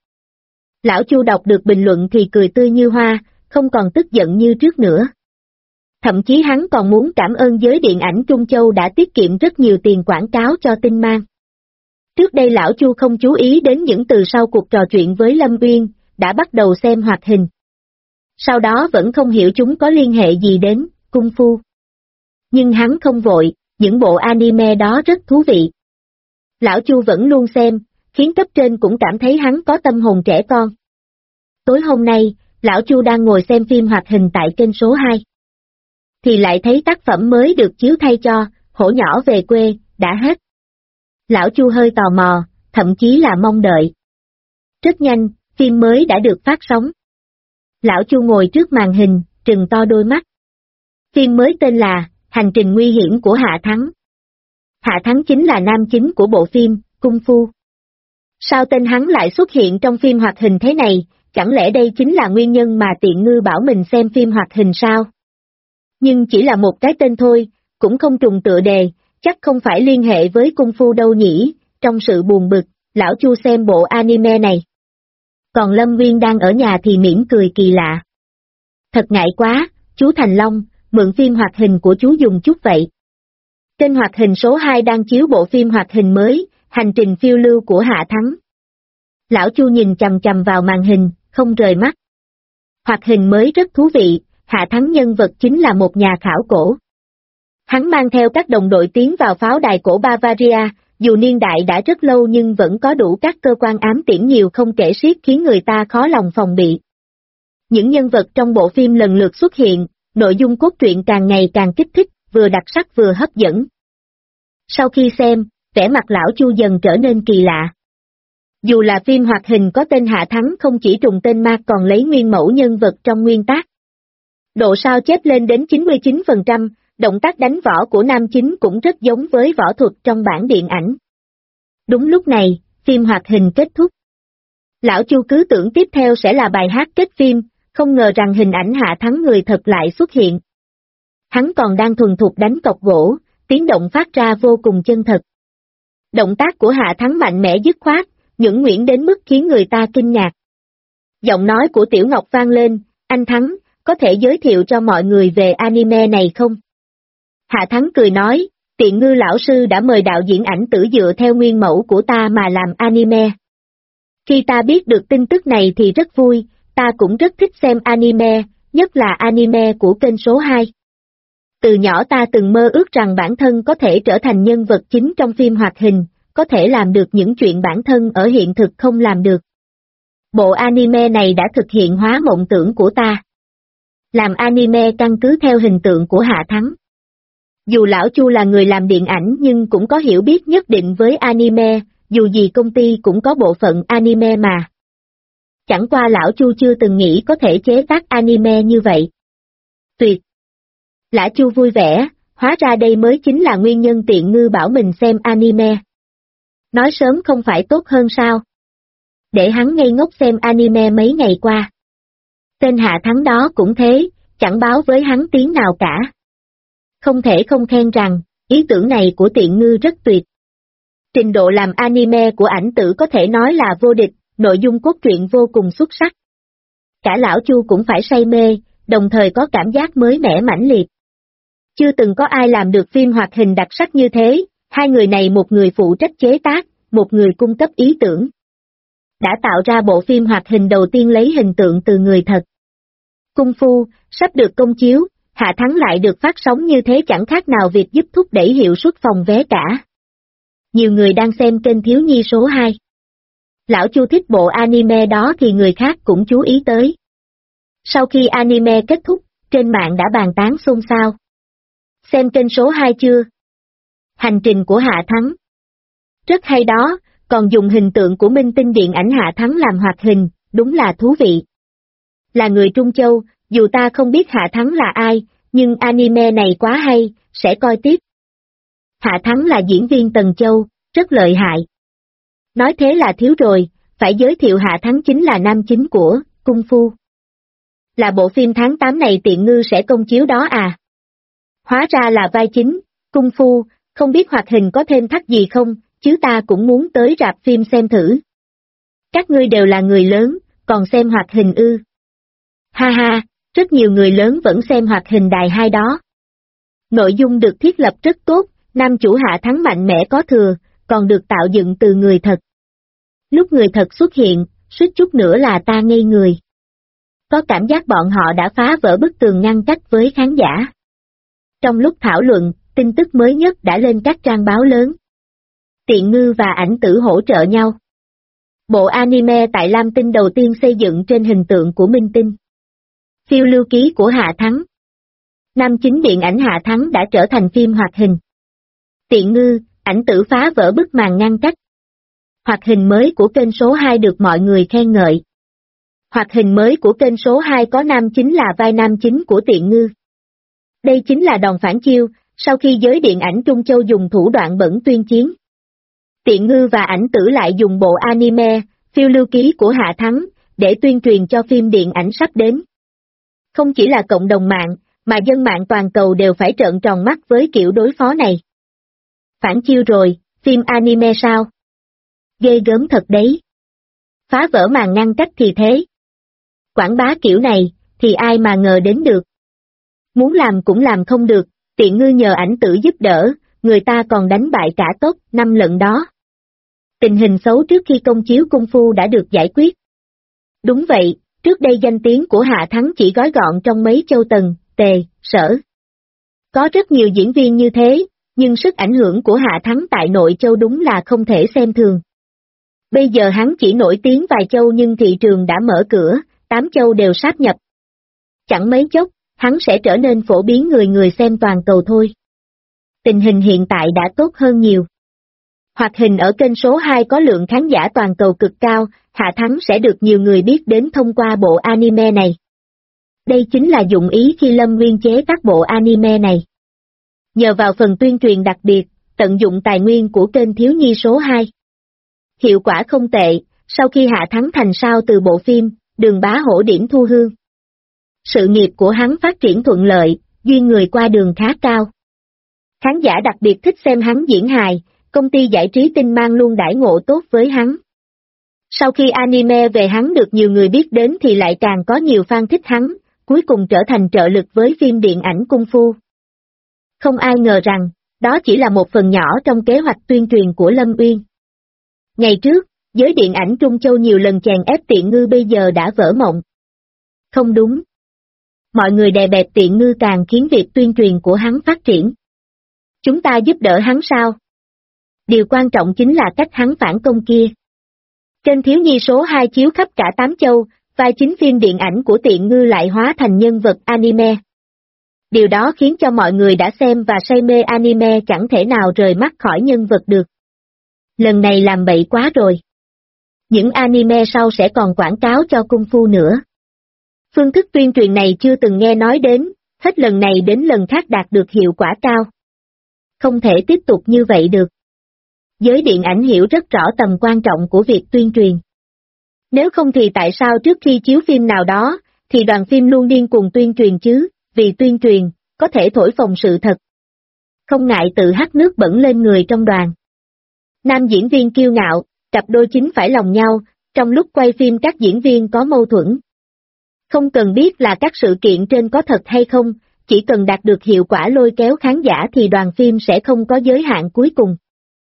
Lão Chu đọc được bình luận thì cười tươi như hoa, không còn tức giận như trước nữa. Thậm chí hắn còn muốn cảm ơn giới điện ảnh Trung Châu đã tiết kiệm rất nhiều tiền quảng cáo cho Tinh Mang. Trước đây lão Chu không chú ý đến những từ sau cuộc trò chuyện với Lâm Uyên, đã bắt đầu xem hoạt hình. Sau đó vẫn không hiểu chúng có liên hệ gì đến cung phu. Nhưng hắn không vội, những bộ anime đó rất thú vị. Lão Chu vẫn luôn xem, khiến cấp trên cũng cảm thấy hắn có tâm hồn trẻ con. Tối hôm nay, lão Chu đang ngồi xem phim hoạt hình tại kênh số 2. Thì lại thấy tác phẩm mới được chiếu thay cho, Hổ nhỏ về quê, đã hết. Lão Chu hơi tò mò, thậm chí là mong đợi. Rất nhanh, phim mới đã được phát sóng. Lão Chu ngồi trước màn hình, trừng to đôi mắt. Phim mới tên là Hành trình nguy hiểm của Hạ Thắng. Hạ Thắng chính là nam chính của bộ phim Cung Phu. Sao tên hắn lại xuất hiện trong phim hoạt hình thế này, chẳng lẽ đây chính là nguyên nhân mà Tiện Ngư bảo mình xem phim hoạt hình sao? Nhưng chỉ là một cái tên thôi, cũng không trùng tựa đề, chắc không phải liên hệ với cung phu đâu nhỉ. Trong sự buồn bực, lão Chu xem bộ anime này. Còn Lâm Nguyên đang ở nhà thì mỉm cười kỳ lạ. Thật ngại quá, chú Thành Long, mượn phim hoạt hình của chú dùng chút vậy. Kênh hoạt hình số 2 đang chiếu bộ phim hoạt hình mới, Hành trình phiêu lưu của Hạ Thắng. Lão Chu nhìn chằm chằm vào màn hình, không rời mắt. Hoạt hình mới rất thú vị, Hạ Thắng nhân vật chính là một nhà khảo cổ. Hắn mang theo các đồng đội tiến vào pháo đài cổ Bavaria, dù niên đại đã rất lâu nhưng vẫn có đủ các cơ quan ám tiễn nhiều không kể xiết khiến người ta khó lòng phòng bị. Những nhân vật trong bộ phim lần lượt xuất hiện, nội dung cốt truyện càng ngày càng kích thích, vừa đặc sắc vừa hấp dẫn. Sau khi xem, vẻ mặt lão Chu dần trở nên kỳ lạ. Dù là phim hoạt hình có tên Hạ Thắng không chỉ trùng tên ma còn lấy nguyên mẫu nhân vật trong nguyên tác. Độ sao chép lên đến 99%, động tác đánh võ của nam chính cũng rất giống với võ thuật trong bản điện ảnh. Đúng lúc này, phim hoạt hình kết thúc. Lão Chu cứ tưởng tiếp theo sẽ là bài hát kết phim, không ngờ rằng hình ảnh Hạ Thắng người thật lại xuất hiện. Hắn còn đang thuần thục đánh cọc gỗ, tiếng động phát ra vô cùng chân thật. Động tác của Hạ Thắng mạnh mẽ dứt khoát, nhuần nhuyễn đến mức khiến người ta kinh ngạc. Giọng nói của Tiểu Ngọc vang lên, anh Thắng, có thể giới thiệu cho mọi người về anime này không? Hạ Thắng cười nói, Tiện Ngư lão sư đã mời đạo diễn ảnh tử dựa theo nguyên mẫu của ta mà làm anime. Khi ta biết được tin tức này thì rất vui, ta cũng rất thích xem anime, nhất là anime của kênh số 2. Từ nhỏ ta từng mơ ước rằng bản thân có thể trở thành nhân vật chính trong phim hoạt hình, có thể làm được những chuyện bản thân ở hiện thực không làm được. Bộ anime này đã thực hiện hóa mộng tưởng của ta. Làm anime căn cứ theo hình tượng của Hạ Thắng. Dù lão Chu là người làm điện ảnh nhưng cũng có hiểu biết nhất định với anime, dù gì công ty cũng có bộ phận anime mà. Chẳng qua lão Chu chưa từng nghĩ có thể chế tác anime như vậy. Tuyệt! Lã Chu vui vẻ, hóa ra đây mới chính là nguyên nhân Tiện Ngư bảo mình xem anime. Nói sớm không phải tốt hơn sao? Để hắn ngây ngốc xem anime mấy ngày qua. Tên Hạ Thắng đó cũng thế, chẳng báo với hắn tiếng nào cả. Không thể không khen rằng, ý tưởng này của Tiện Ngư rất tuyệt. Trình độ làm anime của ảnh tử có thể nói là vô địch, nội dung cốt truyện vô cùng xuất sắc. Cả lão Chu cũng phải say mê, đồng thời có cảm giác mới mẻ mãnh liệt. Chưa từng có ai làm được phim hoạt hình đặc sắc như thế, hai người này một người phụ trách chế tác, một người cung cấp ý tưởng. Đã tạo ra bộ phim hoạt hình đầu tiên lấy hình tượng từ người thật. Cung Phu, sắp được công chiếu, Hạ Thắng lại được phát sóng như thế chẳng khác nào việc giúp thúc đẩy hiệu suất phòng vé cả. Nhiều người đang xem kênh Thiếu Nhi số 2. Lão Chu thích bộ anime đó thì người khác cũng chú ý tới. Sau khi anime kết thúc, trên mạng đã bàn tán xôn xao. Xem kênh số 2 chưa? Hành trình của Hạ Thắng. Rất hay đó, còn dùng hình tượng của minh tinh điện ảnh Hạ Thắng làm hoạt hình, đúng là thú vị. Là người Trung Châu, dù ta không biết Hạ Thắng là ai, nhưng anime này quá hay, sẽ coi tiếp. Hạ Thắng là diễn viên Tần Châu, rất lợi hại. Nói thế là thiếu rồi, phải giới thiệu Hạ Thắng chính là nam chính của Cung Phu. Là bộ phim tháng 8 này Tiện Ngư sẽ công chiếu đó à? Hóa ra là vai chính, Cung Phu, không biết hoạt hình có thêm thắt gì không, chứ ta cũng muốn tới rạp phim xem thử. Các ngươi đều là người lớn, còn xem hoạt hình ư? Ha ha, rất nhiều người lớn vẫn xem hoạt hình đài 2 đó. Nội dung được thiết lập rất tốt, nam chủ Hạ Thắng mạnh mẽ có thừa, còn được tạo dựng từ người thật. Lúc người thật xuất hiện, suýt chút nữa là ta ngây người. Có cảm giác bọn họ đã phá vỡ bức tường ngăn cách với khán giả. Trong lúc thảo luận, tin tức mới nhất đã lên các trang báo lớn. Tiện Ngư và ảnh tử hỗ trợ nhau. Bộ anime tại Lam Tinh đầu tiên xây dựng trên hình tượng của minh tinh. Phiêu lưu ký của Hạ Thắng. Nam chính điện ảnh Hạ Thắng đã trở thành phim hoạt hình. Tiện Ngư, ảnh tử phá vỡ bức màn ngăn cách. Hoạt hình mới của kênh số 2 được mọi người khen ngợi. Hoạt hình mới của kênh số 2 có nam chính là vai nam chính của Tiện Ngư. Đây chính là đòn phản chiêu, sau khi giới điện ảnh Trung Châu dùng thủ đoạn bẩn tuyên chiến. Tiện Ngư và ảnh tử lại dùng bộ anime, phiêu lưu ký của Hạ Thắng, để tuyên truyền cho phim điện ảnh sắp đến. Không chỉ là cộng đồng mạng, mà dân mạng toàn cầu đều phải trợn tròn mắt với kiểu đối phó này. Phản chiêu rồi, phim anime sao? Ghê gớm thật đấy. Phá vỡ màn ngăn cách thì thế. Quảng bá kiểu này, thì ai mà ngờ đến được. Muốn làm cũng làm không được, tiện ngư nhờ ảnh tử giúp đỡ, người ta còn đánh bại cả top 5 lần đó. Tình hình xấu trước khi công chiếu Cung Phu đã được giải quyết. Đúng vậy, trước đây danh tiếng của Hạ Thắng chỉ gói gọn trong mấy châu Tần, Tề, Sở. Có rất nhiều diễn viên như thế, nhưng sức ảnh hưởng của Hạ Thắng tại nội châu đúng là không thể xem thường. Bây giờ hắn chỉ nổi tiếng vài châu nhưng thị trường đã mở cửa, 8 châu đều sáp nhập. Chẳng mấy chốc, hắn sẽ trở nên phổ biến người người xem toàn cầu thôi. Tình hình hiện tại đã tốt hơn nhiều. Hoạt hình ở kênh số 2 có lượng khán giả toàn cầu cực cao, Hạ Thắng sẽ được nhiều người biết đến thông qua bộ anime này. Đây chính là dụng ý khi Lâm Nguyên chế tác bộ anime này. Nhờ vào phần tuyên truyền đặc biệt, tận dụng tài nguyên của kênh thiếu nhi số 2. Hiệu quả không tệ, sau khi Hạ Thắng thành sao từ bộ phim, Đường Bá Hổ điểm thu hương. Sự nghiệp của hắn phát triển thuận lợi, duyên người qua đường khá cao. Khán giả đặc biệt thích xem hắn diễn hài, công ty giải trí Tinh Mang luôn đãi ngộ tốt với hắn. Sau khi anime về hắn được nhiều người biết đến thì lại càng có nhiều fan thích hắn, cuối cùng trở thành trợ lực với phim điện ảnh Cung Phu. Không ai ngờ rằng, đó chỉ là một phần nhỏ trong kế hoạch tuyên truyền của Lâm Uyên. Ngày trước, giới điện ảnh Trung Châu nhiều lần chèn ép Tiện Ngư bây giờ đã vỡ mộng. Không đúng. Mọi người đè bẹp Tiện Ngư càng khiến việc tuyên truyền của hắn phát triển. Chúng ta giúp đỡ hắn sao? Điều quan trọng chính là cách hắn phản công kia. Kênh thiếu nhi số 2 chiếu khắp cả 8 châu, vai chính phim điện ảnh của Tiện Ngư lại hóa thành nhân vật anime. Điều đó khiến cho mọi người đã xem và say mê anime chẳng thể nào rời mắt khỏi nhân vật được. Lần này làm bậy quá rồi. Những anime sau sẽ còn quảng cáo cho Cung Phu nữa. Phương thức tuyên truyền này chưa từng nghe nói đến, hết lần này đến lần khác đạt được hiệu quả cao. Không thể tiếp tục như vậy được. Giới điện ảnh hiểu rất rõ tầm quan trọng của việc tuyên truyền. Nếu không thì tại sao trước khi chiếu phim nào đó, thì đoàn phim luôn điên cuồng tuyên truyền chứ, vì tuyên truyền, có thể thổi phồng sự thật. Không ngại tự hắt nước bẩn lên người trong đoàn. Nam diễn viên kiêu ngạo, cặp đôi chính phải lòng nhau, trong lúc quay phim các diễn viên có mâu thuẫn. Không cần biết là các sự kiện trên có thật hay không, chỉ cần đạt được hiệu quả lôi kéo khán giả thì đoàn phim sẽ không có giới hạn cuối cùng.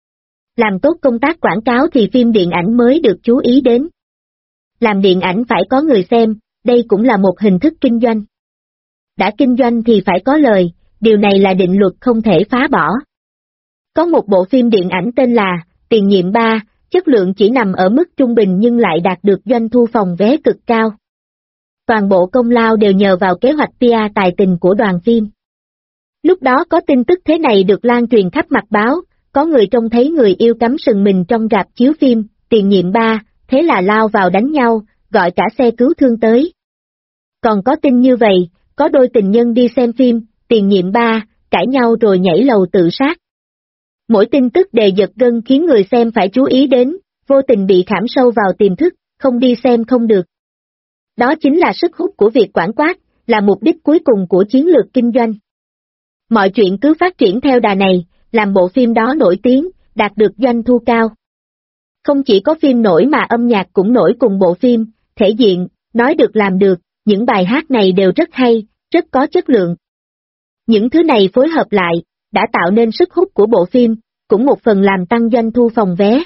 Làm tốt công tác quảng cáo thì phim điện ảnh mới được chú ý đến. Làm điện ảnh phải có người xem, đây cũng là một hình thức kinh doanh. Đã kinh doanh thì phải có lời, điều này là định luật không thể phá bỏ. Có một bộ phim điện ảnh tên là Tiền Nhiệm 3, chất lượng chỉ nằm ở mức trung bình nhưng lại đạt được doanh thu phòng vé cực cao. Toàn bộ công lao đều nhờ vào kế hoạch PR tài tình của đoàn phim. Lúc đó có tin tức thế này được lan truyền khắp mặt báo, có người trông thấy người yêu cắm sừng mình trong rạp chiếu phim, Tiền Nhiệm 3, thế là lao vào đánh nhau, gọi cả xe cứu thương tới. Còn có tin như vậy, có đôi tình nhân đi xem phim, Tiền Nhiệm 3, cãi nhau rồi nhảy lầu tự sát. Mỗi tin tức đề giật gân khiến người xem phải chú ý đến, vô tình bị khảm sâu vào tiềm thức, không đi xem không được. Đó chính là sức hút của việc quảng quát, là mục đích cuối cùng của chiến lược kinh doanh. Mọi chuyện cứ phát triển theo đà này, làm bộ phim đó nổi tiếng, đạt được doanh thu cao. Không chỉ có phim nổi mà âm nhạc cũng nổi cùng bộ phim, thể diện, nói được làm được, những bài hát này đều rất hay, rất có chất lượng. Những thứ này phối hợp lại, đã tạo nên sức hút của bộ phim, cũng một phần làm tăng doanh thu phòng vé.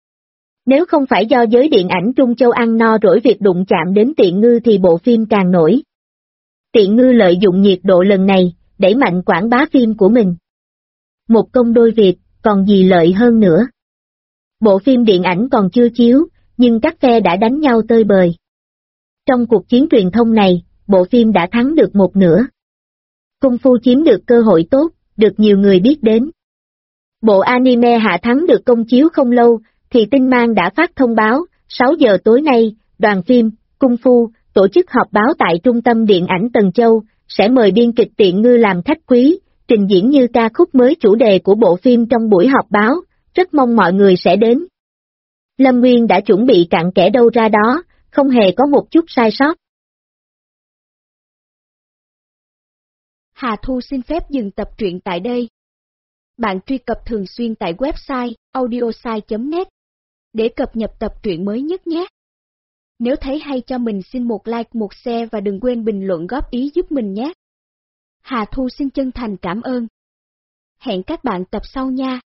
Nếu không phải do giới điện ảnh Trung Châu ăn no rỗi việc đụng chạm đến Tiện Ngư thì bộ phim càng nổi. Tiện Ngư lợi dụng nhiệt độ lần này, đẩy mạnh quảng bá phim của mình. Một công đôi việc, còn gì lợi hơn nữa. Bộ phim điện ảnh còn chưa chiếu, nhưng các phe đã đánh nhau tơi bời. Trong cuộc chiến truyền thông này, bộ phim đã thắng được một nửa. Cung Phu chiếm được cơ hội tốt, được nhiều người biết đến. Bộ anime Hạ Thắng được công chiếu không lâu, thì Tinh Mang đã phát thông báo, 6 giờ tối nay, đoàn phim, Cung Phu, tổ chức họp báo tại Trung tâm Điện ảnh Tần Châu, sẽ mời biên kịch Tiện Ngư làm khách quý, trình diễn như ca khúc mới chủ đề của bộ phim trong buổi họp báo, rất mong mọi người sẽ đến. Lâm Nguyên đã chuẩn bị cặn kẽ đâu ra đó, không hề có một chút sai sót. Hà Thu xin phép dừng tập truyện tại đây. Bạn truy cập thường xuyên tại website audiosai.net để cập nhật tập truyện mới nhất nhé. Nếu thấy hay cho mình xin một like, một share và đừng quên bình luận góp ý giúp mình nhé. Hà Thu xin chân thành cảm ơn. Hẹn các bạn tập sau nha.